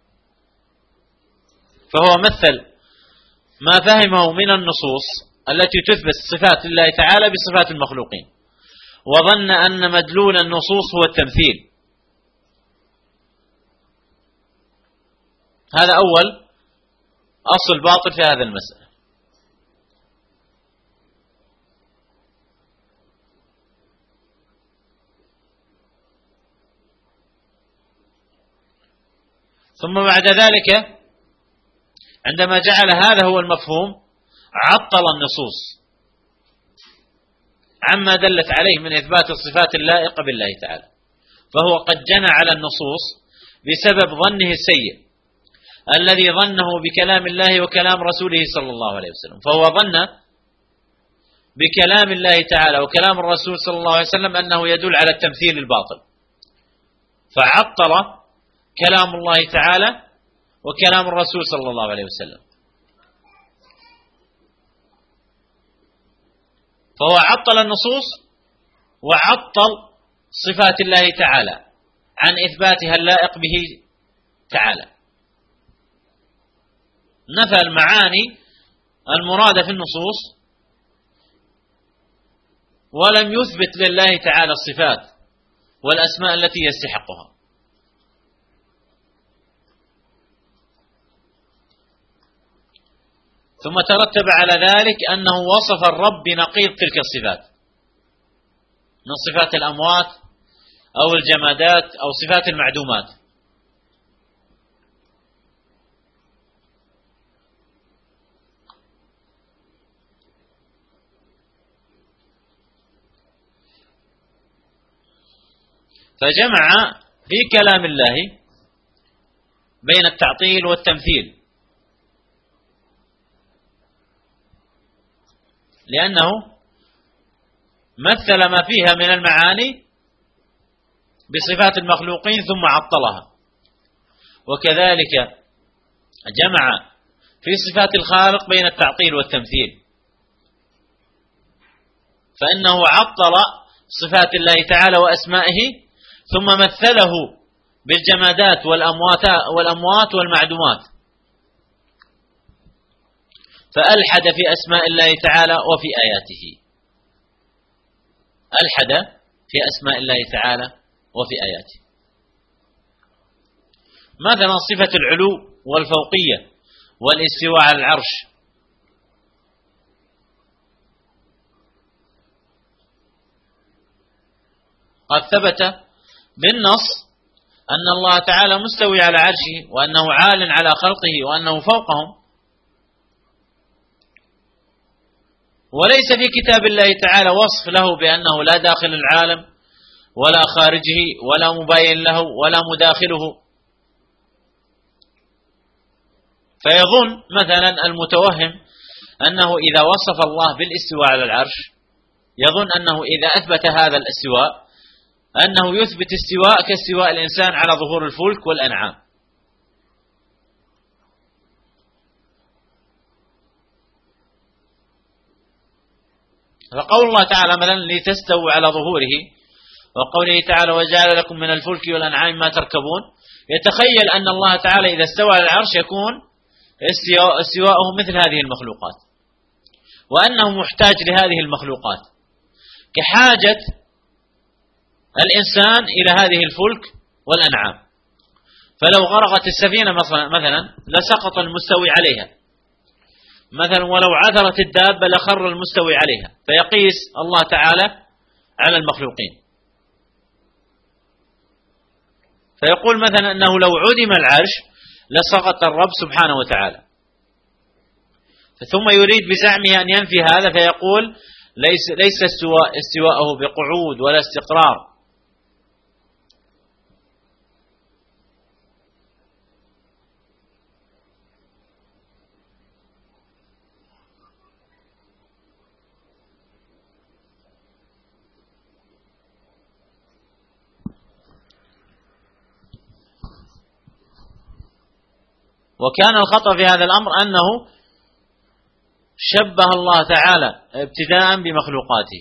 فهو مثل ما فهمه من النصوص التي تثبت صفات الله تعالى بصفات المخلوقين، وظن أن مدلول النصوص هو التمثيل. هذا أول أصل باطل في هذا المسألة. ثم بعد ذلك عندما جعل هذا هو المفهوم عطل النصوص عما دلت عليه من إثبات الصفات اللائقة بالله تعالى، فهو قد جنى على النصوص بسبب ظنه السيء الذي ظنه بكلام الله وكلام رسوله صلى الله عليه وسلم. فهو ظن بكلام الله تعالى وكلام الرسول صلى الله عليه وسلم أنه يدل على التمثيل الباطل، فعطل كلام الله تعالى وكلام الرسول صلى الله عليه وسلم. فهو عطل النصوص وعطل صفات الله تعالى عن إثباتها اللائق به تعالى، نفى المعاني المرادة في النصوص ولم يثبت لله تعالى الصفات والأسماء التي يستحقها. ثم ترتب على ذلك أنه وصف الرب بنقيض تلك الصفات من صفات الأموات أو الجمادات أو صفات المعدومات. فجمع في كلام الله بين التعطيل والتمثيل، لأنه مثل ما فيها من المعاني بصفات المخلوقين ثم عطلها، وكذلك جمع في صفات الخالق بين التعطيل والتمثيل، فإنه عطل صفات الله تعالى وأسمائه ثم مثله بالجمادات والأموات والمعدومات، فألحد في أسماء الله تعالى وفي آياته، ألحد في أسماء الله تعالى وفي آياته. مثلا صفة العلو والفوقية والاستواء على العرش، قد ثبت بالنص أن الله تعالى مستوي على عرشه، وأنه عال على خلقه، وأنه فوقهم، وليس في كتاب الله تعالى وصف له بأنه لا داخل العالم ولا خارجه ولا مباين له ولا مداخله. فيظن مثلا المتوهم أنه إذا وصف الله بالاستواء على العرش يظن أنه إذا أثبت هذا الاستواء أنه يثبت استواء كاستواء الإنسان على ظهور الفلك والأنعام. فقول الله تعالى مثلا لتستووا على ظهوره، وقوله تعالى وجعل لكم من الفلك والأنعام ما تركبون، يتخيل أن الله تعالى إذا استوى على العرش يكون استواءه مثل هذه المخلوقات، وأنه محتاج لهذه المخلوقات كحاجة الإنسان إلى هذه الفلك والأنعام. فلو غرقت السفينة مثلا لسقط المستوي عليها مثلا، ولو عثرت الدابة لخر المستوي عليها، فيقيس الله تعالى على المخلوقين. فيقول مثلا أنه لو عدم العرش لسقط الرب سبحانه وتعالى، ثم يريد بزعمه أن ينفي هذا فيقول ليس استواءه بقعود ولا استقرار. وكان الخطأ في هذا الأمر أنه شبه الله تعالى ابتداء بمخلوقاته،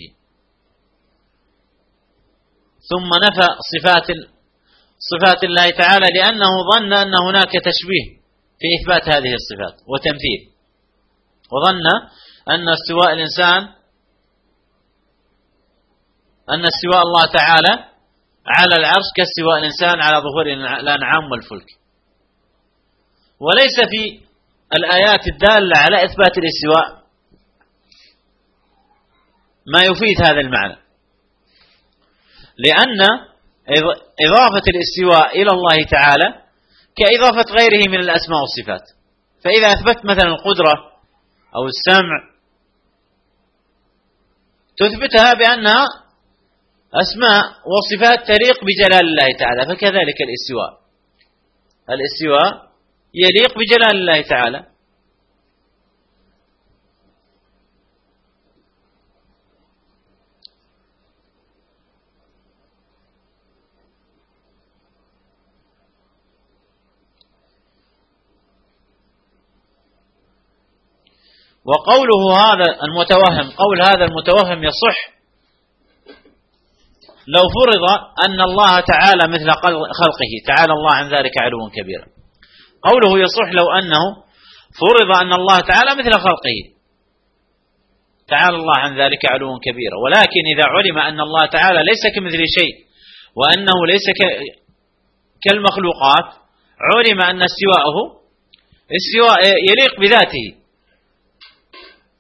ثم نفى صفات الله تعالى لأنه ظن أن هناك تشبيه في إثبات هذه الصفات وتمثيل، وظن أن استواء الله تعالى على العرش كاستواء الإنسان على ظهور الأنعام والفلك. وليس في الآيات الدالة على إثبات الاستواء ما يفيد هذا المعنى، لأن إضافة الاستواء إلى الله تعالى كإضافة غيره من الأسماء والصفات. فإذا أثبت مثلا القدرة أو السمع تثبتها بأنها أسماء وصفات تليق بجلال الله تعالى، فكذلك الاستواء يليق بجلال الله تعالى. وقوله هذا المتوهم، قول هذا المتوهم يصح لو فرض أن الله تعالى مثل خلقه، تعالى الله عن ذلك علوا كبيرا. قوله يصح لو أنه فرض أن الله تعالى مثل خلقه، تعالى الله عن ذلك علوا كبيرا. ولكن إذا علم أن الله تعالى ليس كمثل شيء وأنه ليس كالمخلوقات، علم أن استواء يليق بذاته،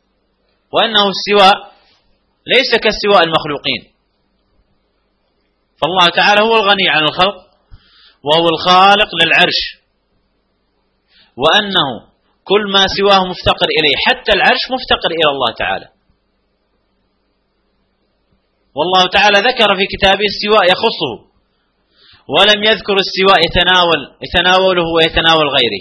وأنه استواء ليس كاستواء المخلوقين. فالله تعالى هو الغني عن الخلق وهو الخالق للعرش، وأنه كل ما سواه مفتقر إليه، حتى العرش مفتقر إلى الله تعالى. والله تعالى ذكر في كتابه السواء يخصه، ولم يذكر السواء يتناوله ويتناول غيره.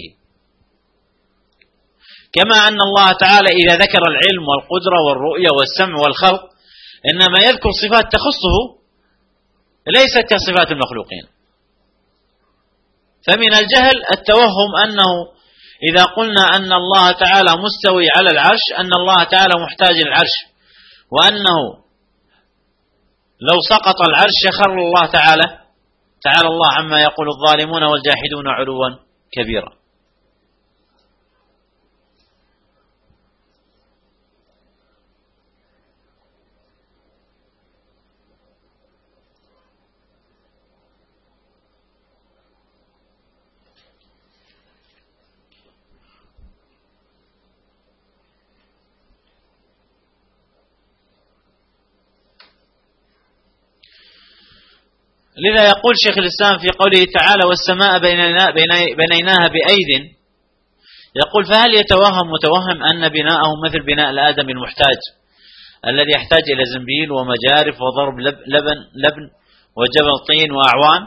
كما أن الله تعالى إذا ذكر العلم والقدرة والرؤية والسمع والخلق إنما يذكر صفات تخصه ليست كصفات المخلوقين. فمن الجهل التوهم أنه إذا قلنا أن الله تعالى مستوي على العرش أن الله تعالى محتاج للعرش، وأنه لو سقط العرش خر الله تعالى الله عما يقول الظالمون والجاحدون علوا كبيرا. لذا يقول شيخ الإسلام في قوله تعالى والسماء بنيناها بأيد، يقول فهل يتوهم متوهم أن بناءه مثل بناء الآدمي المحتاج الذي يحتاج إلى زنبيل ومجارف وضرب لبن وجبل طين وأعوان؟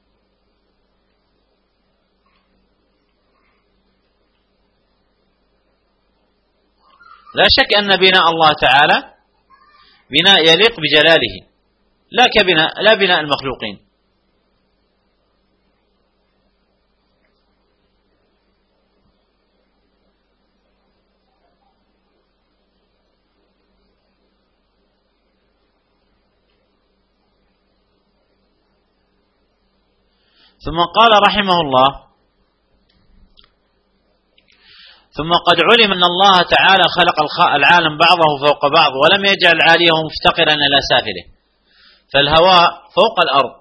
لا شك أن بناء الله تعالى بناء يليق بجلاله لا بناء المخلوقين. ثم قال رحمه الله ثم قد علم أن الله تعالى خلق العالم بعضه فوق بعض ولم يجعل عاليه مفتقرا إلى سافله، فالهواء فوق الأرض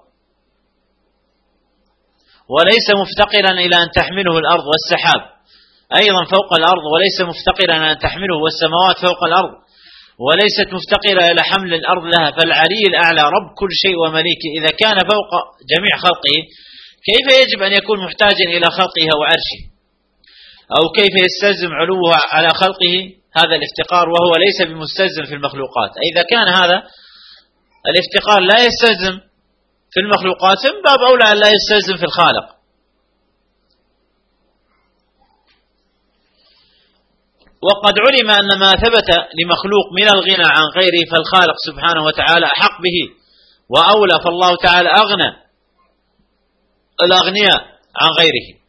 وليس مفتقرا إلى أن تحمله الأرض، والسحاب أيضا فوق الأرض وليس مفتقرا إلى أن تحمله، والسماوات فوق الأرض وليست مفتقرة إلى حمل الأرض لها. فالعلي الأعلى رب كل شيء ومليكه إذا كان فوق جميع خلقه كيف يجب أن يكون محتاجا إلى خلقه وعرشه؟ أو كيف يستلزم علوه على خلقه هذا الافتقار وهو ليس بمستلزم في المخلوقات؟ إذا كان هذا الافتقار لا يستلزم في المخلوقات من باب أولى أن لا يستلزم في الخالق. وقد علم أن ما ثبت لمخلوق من الغنى عن غيره فالخالق سبحانه وتعالى أحق به وأولى، فالله تعالى أغنى الأغنياء عن غيره.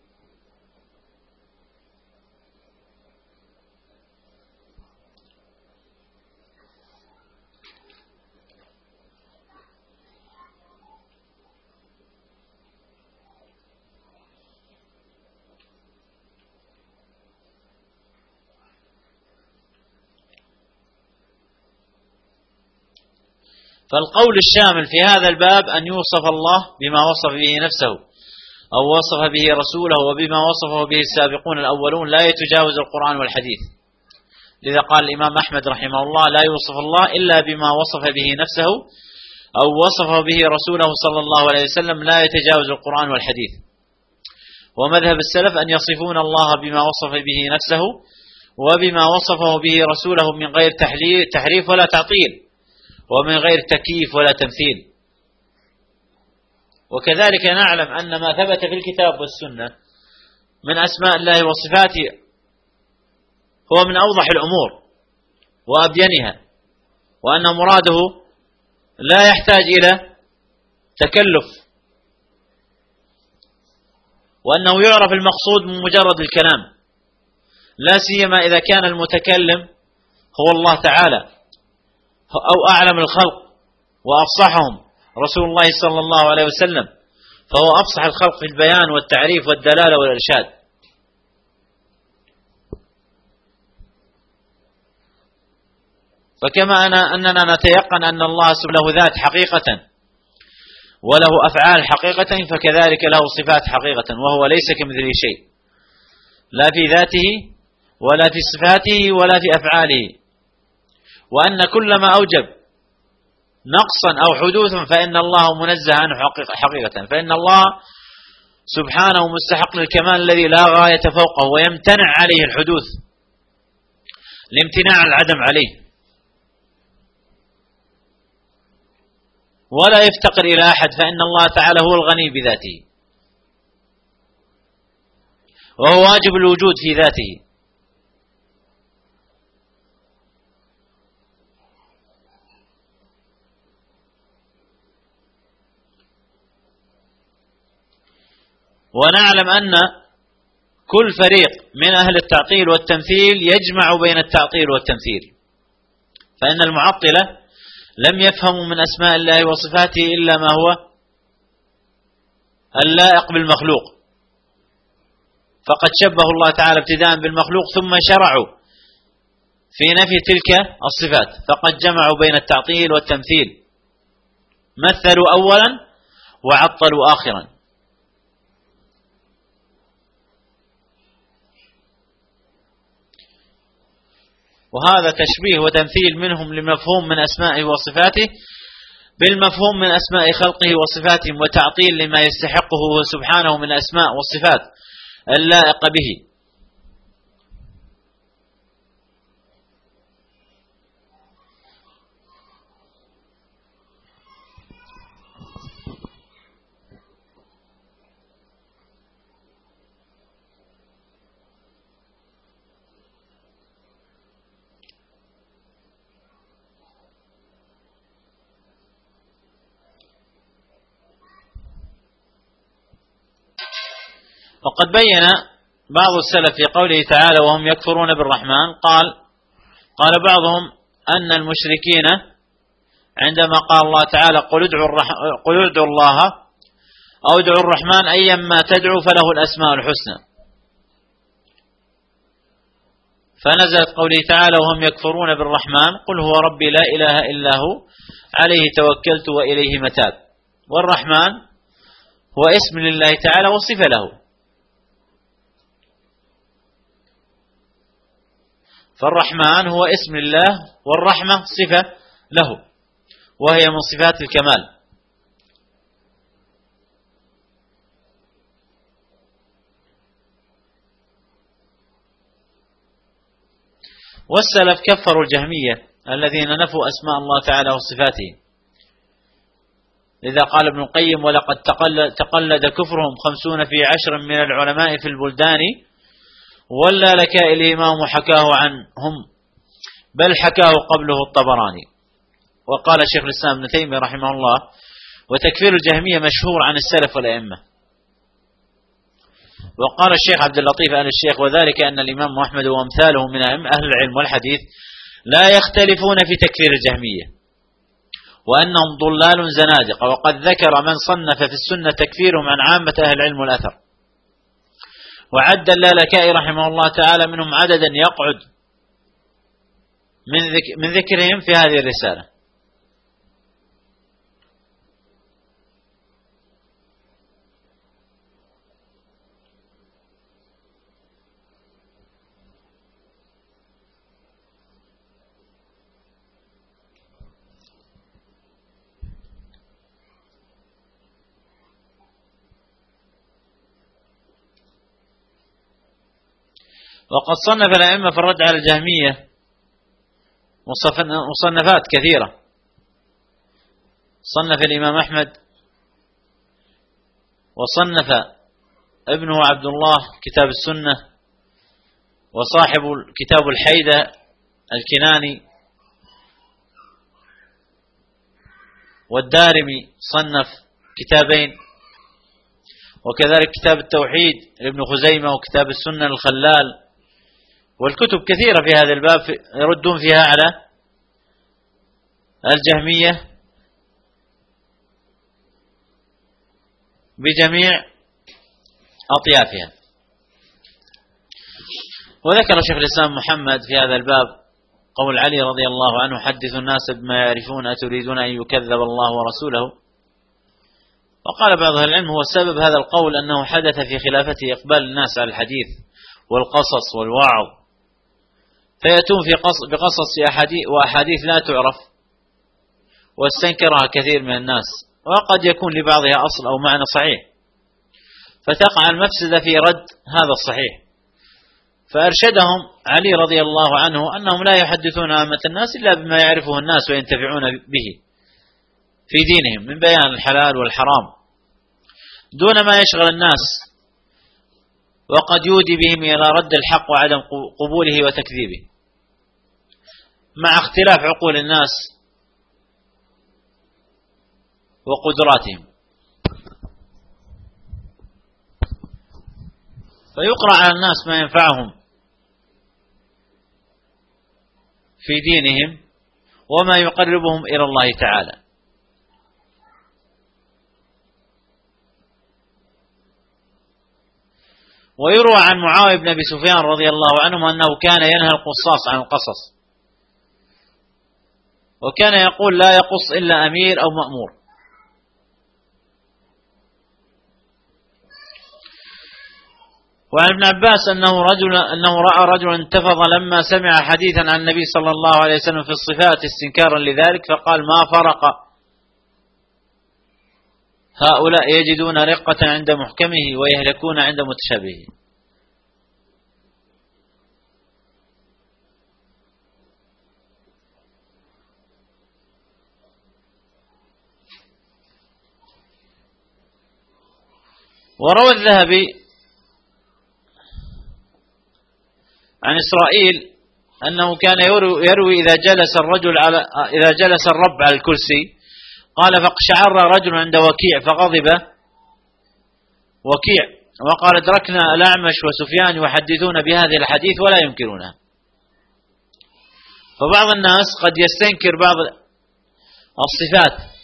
فالقول الشامل في هذا الباب أن يوصف الله بما وصف به نفسه أو وصف به رسوله وبما وصفه به السابقون الأولون لا يتجاوز القرآن والحديث. لذا قال الإمام أحمد رحمه الله لا يوصف الله إلا بما وصف به نفسه أو وصفه به رسوله صلى الله عليه وسلم لا يتجاوز القرآن والحديث. ومذهب السلف أن يصفون الله بما وصف به نفسه وبما وصفه به رسوله من غير تحريف ولا تعطيل ومن غير تكييف ولا تمثيل. وكذلك نعلم أن ما ثبت في الكتاب والسنة من أسماء الله وصفاته هو من أوضح الأمور وأبينها، وأن مراده لا يحتاج إلى تكلف، وأنه يعرف المقصود من مجرد الكلام، لا سيما إذا كان المتكلم هو الله تعالى أو أعلم الخلق وأفصحهم رسول الله صلى الله عليه وسلم، فهو أفصح الخلق في البيان والتعريف والدلالة والإرشاد. فكما أننا نتيقن أن الله سبحانه له ذات حقيقة وله أفعال حقيقة فكذلك له صفات حقيقة، وهو ليس كمثله شيء لا في ذاته ولا في صفاته ولا في أفعاله، وأن كل ما أوجب نقصا أو حدوثا فإن الله منزه عنه حقيقة، فإن الله سبحانه مستحق للكمال الذي لا غاية فوقه، ويمتنع عليه الحدوث لامتناع العدم عليه، ولا يفتقر إلى أحد، فإن الله تعالى هو الغني بذاته، وهو واجب الوجود في ذاته. ونعلم أن كل فريق من أهل التعطيل والتمثيل يجمع بين التعطيل والتمثيل، فإن المعطلة لم يفهموا من أسماء الله وصفاته إلا ما هو اللائق بالمخلوق، فقد شبه الله تعالى ابتداء بالمخلوق ثم شرعوا في نفي تلك الصفات، فقد جمعوا بين التعطيل والتمثيل، مثلوا أولا وعطلوا آخرا. وهذا تشبيه وتمثيل منهم لمفهوم من أسمائه وصفاته بالمفهوم من أسماء خلقه وصفاتهم، وتعطيل لما يستحقه هو سبحانه من أسماء والصفات اللائقة به. وقد بين بعض السلف في قوله تعالى وهم يكفرون بالرحمن، قال بعضهم أن المشركين عندما قال الله تعالى قل ادعوا الله أو ادعوا الرحمن أيما تدعو فله الأسماء الحسنى، فنزلت قوله تعالى وهم يكفرون بالرحمن قل هو ربي لا إله إلا هو عليه توكلت وإليه متاب. والرحمن هو اسم لله تعالى وصفة له، فالرحمن هو اسم الله والرحمة صفة له، وهي من صفات الكمال. والسلف كفروا الجهمية الذين نفوا أسماء الله تعالى وصفاته، لذا قال ابن القيم ولقد تقلد كفرهم 50 في 10 من العلماء في البلدان، ولا لك الإمام حكاه عنهم بل حكاه قبله الطبراني. وقال شيخ الإسلام ابن تيمية رحمه الله وتكفير الجهمية مشهور عن السلف والأئمة. وقال الشيخ عبد اللطيف آل الشيخ وذلك أن الإمام أحمد وأمثاله من أهل العلم والحديث لا يختلفون في تكفير الجهمية وأنهم ضلال زنادقة، وقد ذكر من صنف في السنة تكفيرهم عن عامة أهل العلم والأثر، وعد اللالكائي رحمه الله تعالى منهم عددا يقعد من ذكرهم في هذه الرسالة. وقد صنف الأئمة في الرد على الجهمية مصنفات كثيرة. صنف الإمام أحمد، وصنف ابنه عبد الله كتاب السنة، وصاحب كتاب الحيدة الكناني، والدارمي صنف كتابين، وكذلك كتاب التوحيد لابن خزيمة، وكتاب السنة الخلال، والكتب كثيرة في هذا الباب يردون فيها على الجهمية بجميع أطيافها. وذكر شيخ الإسلام محمد في هذا الباب قول علي رضي الله عنه حدثوا الناس بما يعرفون أتريدون أن يكذب الله ورسوله. وقال بعض أهل العلم هو سبب هذا القول أنه حدث في خلافته إقبال الناس على الحديث والقصص والوعظ، فيأتون بقصص وأحاديث لا تعرف، واستنكرها كثير من الناس، وقد يكون لبعضها أصل أو معنى صحيح، فتقع المفسدة في رد هذا الصحيح. فأرشدهم علي رضي الله عنه أنهم لا يحدثون عامة الناس إلا بما يعرفه الناس وينتفعون به في دينهم من بيان الحلال والحرام، دون ما يشغل الناس وقد يودي بهم إلى رد الحق وعدم قبوله وتكذيبه، مع اختلاف عقول الناس وقدراتهم. فيقرأ على الناس ما ينفعهم في دينهم وما يقربهم إلى الله تعالى. ويروى عن معاوية بن أبي سفيان رضي الله عنه أنه كان ينهى القصاص عن القصص، وكان يقول لا يقص إلا أمير أو مأمور. وعن ابن عباس أنه رأى رجلا انتفض لما سمع حديثا عن النبي صلى الله عليه وسلم في الصفات استنكارا لذلك، فقال ما فرق هؤلاء يجدون رقة عند محكمه ويهلكون عند متشابهه. وروى الذهبي عن إسرائيل أنه كان يروي إذا جلس الرب على الكرسي قال فاقشعر رجل عند وكيع فغضب وكيع وقال ادركنا الأعمش وسفيان يحدثون بهذه الحديث ولا ينكرونها. فبعض الناس قد يستنكر بعض الصفات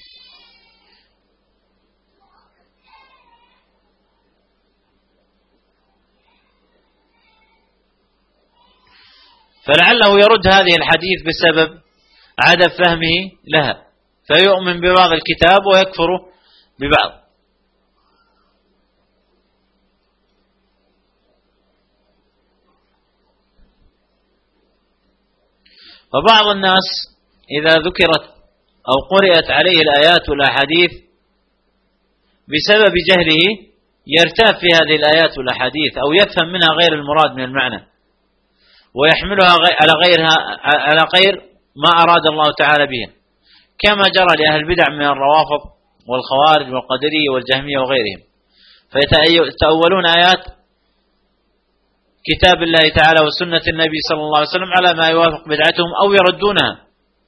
فلعله يرد هذه الحديث بسبب عدم فهمه لها، فيؤمن ببعض الكتاب ويكفر ببعض. فبعض الناس إذا ذكرت أو قرأت عليه الآيات والأحاديث بسبب جهله يرتاب في هذه الآيات والأحاديث أو يفهم منها غير المراد من المعنى ويحملها على غير ما أراد الله تعالى بها، كما جرى لأهل البدع من الروافض والخوارج والقدرية والجهمية وغيرهم، فيتأولون آيات كتاب الله تعالى وسنة النبي صلى الله عليه وسلم على ما يوافق بدعتهم أو يردونها.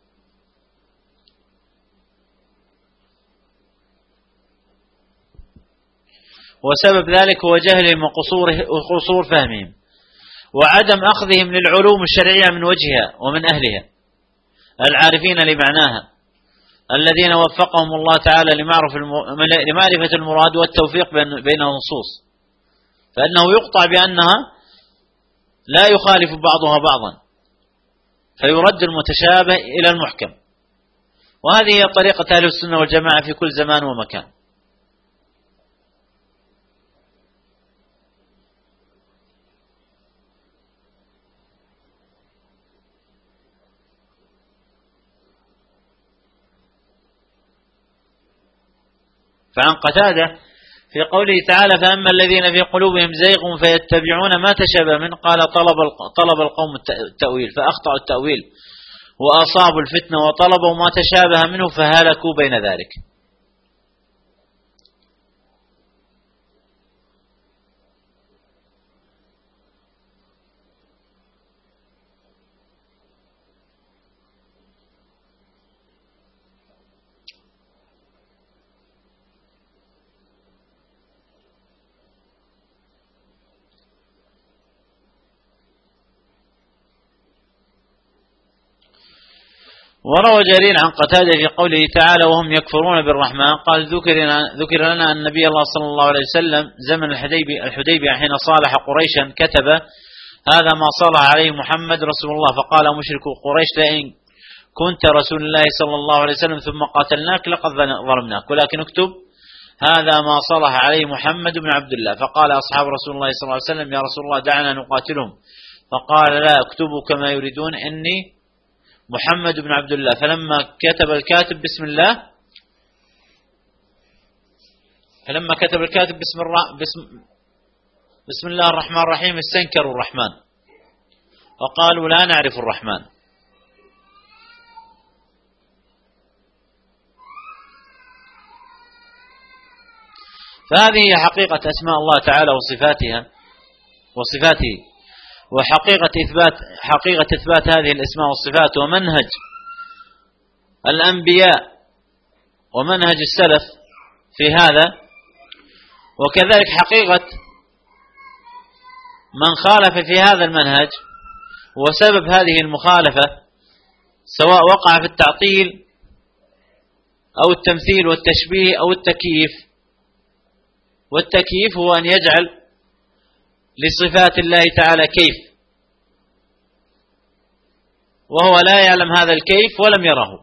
وسبب ذلك هو جهلهم وقصور فهمهم وعدم أخذهم للعلوم الشرعية من وجهها ومن أهلها العارفين لمعناها، الذين وفقهم الله تعالى لمعرفة المراد والتوفيق بين النصوص، فإنه يقطع بأنها لا يخالف بعضها بعضا فيرد المتشابه إلى المحكم. وهذه هي طريقة أهل السنة والجماعة في كل زمان ومكان. فعن قتادة في قوله تعالى فأما الذين في قلوبهم زيغ فيتبعون ما تشابه منه قال طلب القوم التأويل فأخطأوا التأويل وأصابوا الفتنة وطلبوا ما تشابه منه فهلكوا بين ذلك. وروى جرير عن قتادة في قوله تعالى وهم يكفرون بالرحمن قال ذكر لنا أن النبي الله صلى الله عليه وسلم زمن الحديبية حين صالح قريشا كتب هذا ما صالح عليه محمد رسول الله، فقال مشرك قريش لئن كنت رسول الله صلى الله عليه وسلم ثم قاتلناك لقد ظلمناك، ولكن اكتب هذا ما صالح عليه محمد بن عبد الله. فقال أصحاب رسول الله صلى الله عليه وسلم يا رسول الله دعنا نقاتلهم، فقال لا اكتبوا كما يريدون إني محمد بن عبد الله، فلما كتب الكاتب بسم الله الرحمن الرحيم استنكروا الرحمن وقالوا لا نعرف الرحمن. فهذه هي حقيقة أسماء الله تعالى وصفاته، وحقيقة إثبات هذه الأسماء والصفات، ومنهج الأنبياء ومنهج السلف في هذا، وكذلك حقيقة من خالف في هذا المنهج وسبب هذه المخالفة، سواء وقع في التعطيل أو التمثيل والتشبيه أو التكييف. والتكييف هو أن يجعل لصفات الله تعالى كيف، وهو لا يعلم هذا الكيف ولم يره.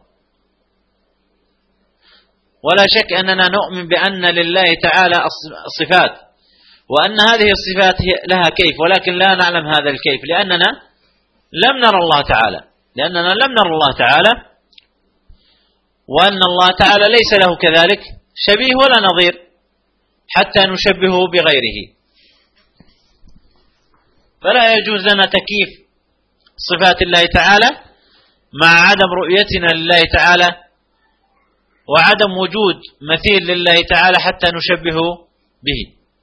ولا شك أننا نؤمن بأن لله تعالى صفات، وأن هذه الصفات لها كيف، ولكن لا نعلم هذا الكيف لأننا لم نرى الله تعالى، وأن الله تعالى ليس له كذلك شبيه ولا نظير حتى نشبهه بغيره. فلا يجوز لنا تكييف صفات الله تعالى مع عدم رؤيتنا لله تعالى وعدم وجود مثيل لله تعالى حتى نشبهه به.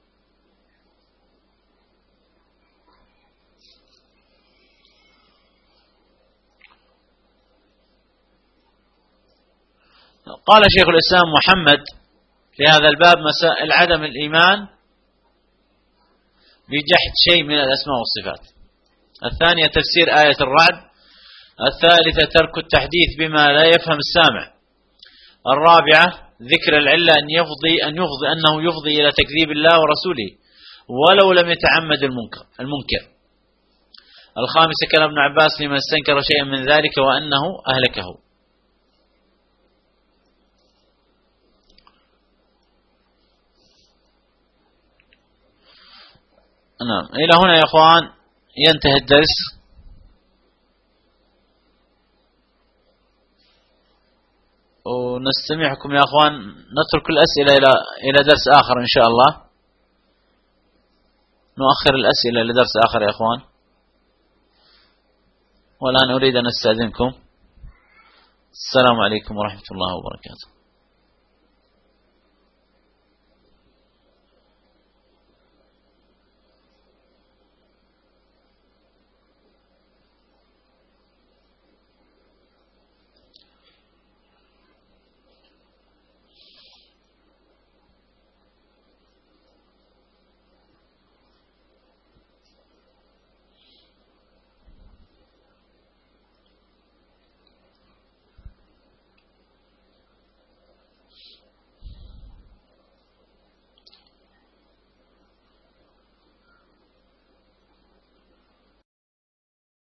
قال شيخ الإسلام محمد في هذا الباب مسائل عدم الإيمان بجحد شيء من الأسماء والصفات. الثانية تفسير آية الرعد. الثالثة ترك التحديث بما لا يفهم السامع. الرابعة ذكر العلة أنه يفضي إلى تكذيب الله ورسوله ولو لم يتعمد المنكر. الخامسة كلام ابن عباس لمن استنكر شيئا من ذلك وأنه أهلكه. نعم، إلى هنا يا أخوان ينتهي الدرس. ونستمعكم يا أخوان، نترك الأسئلة إلى درس آخر إن شاء الله، نؤخر الأسئلة لدرس آخر يا أخوان. والآن أريد أن أستأذنكم. السلام عليكم ورحمة الله وبركاته.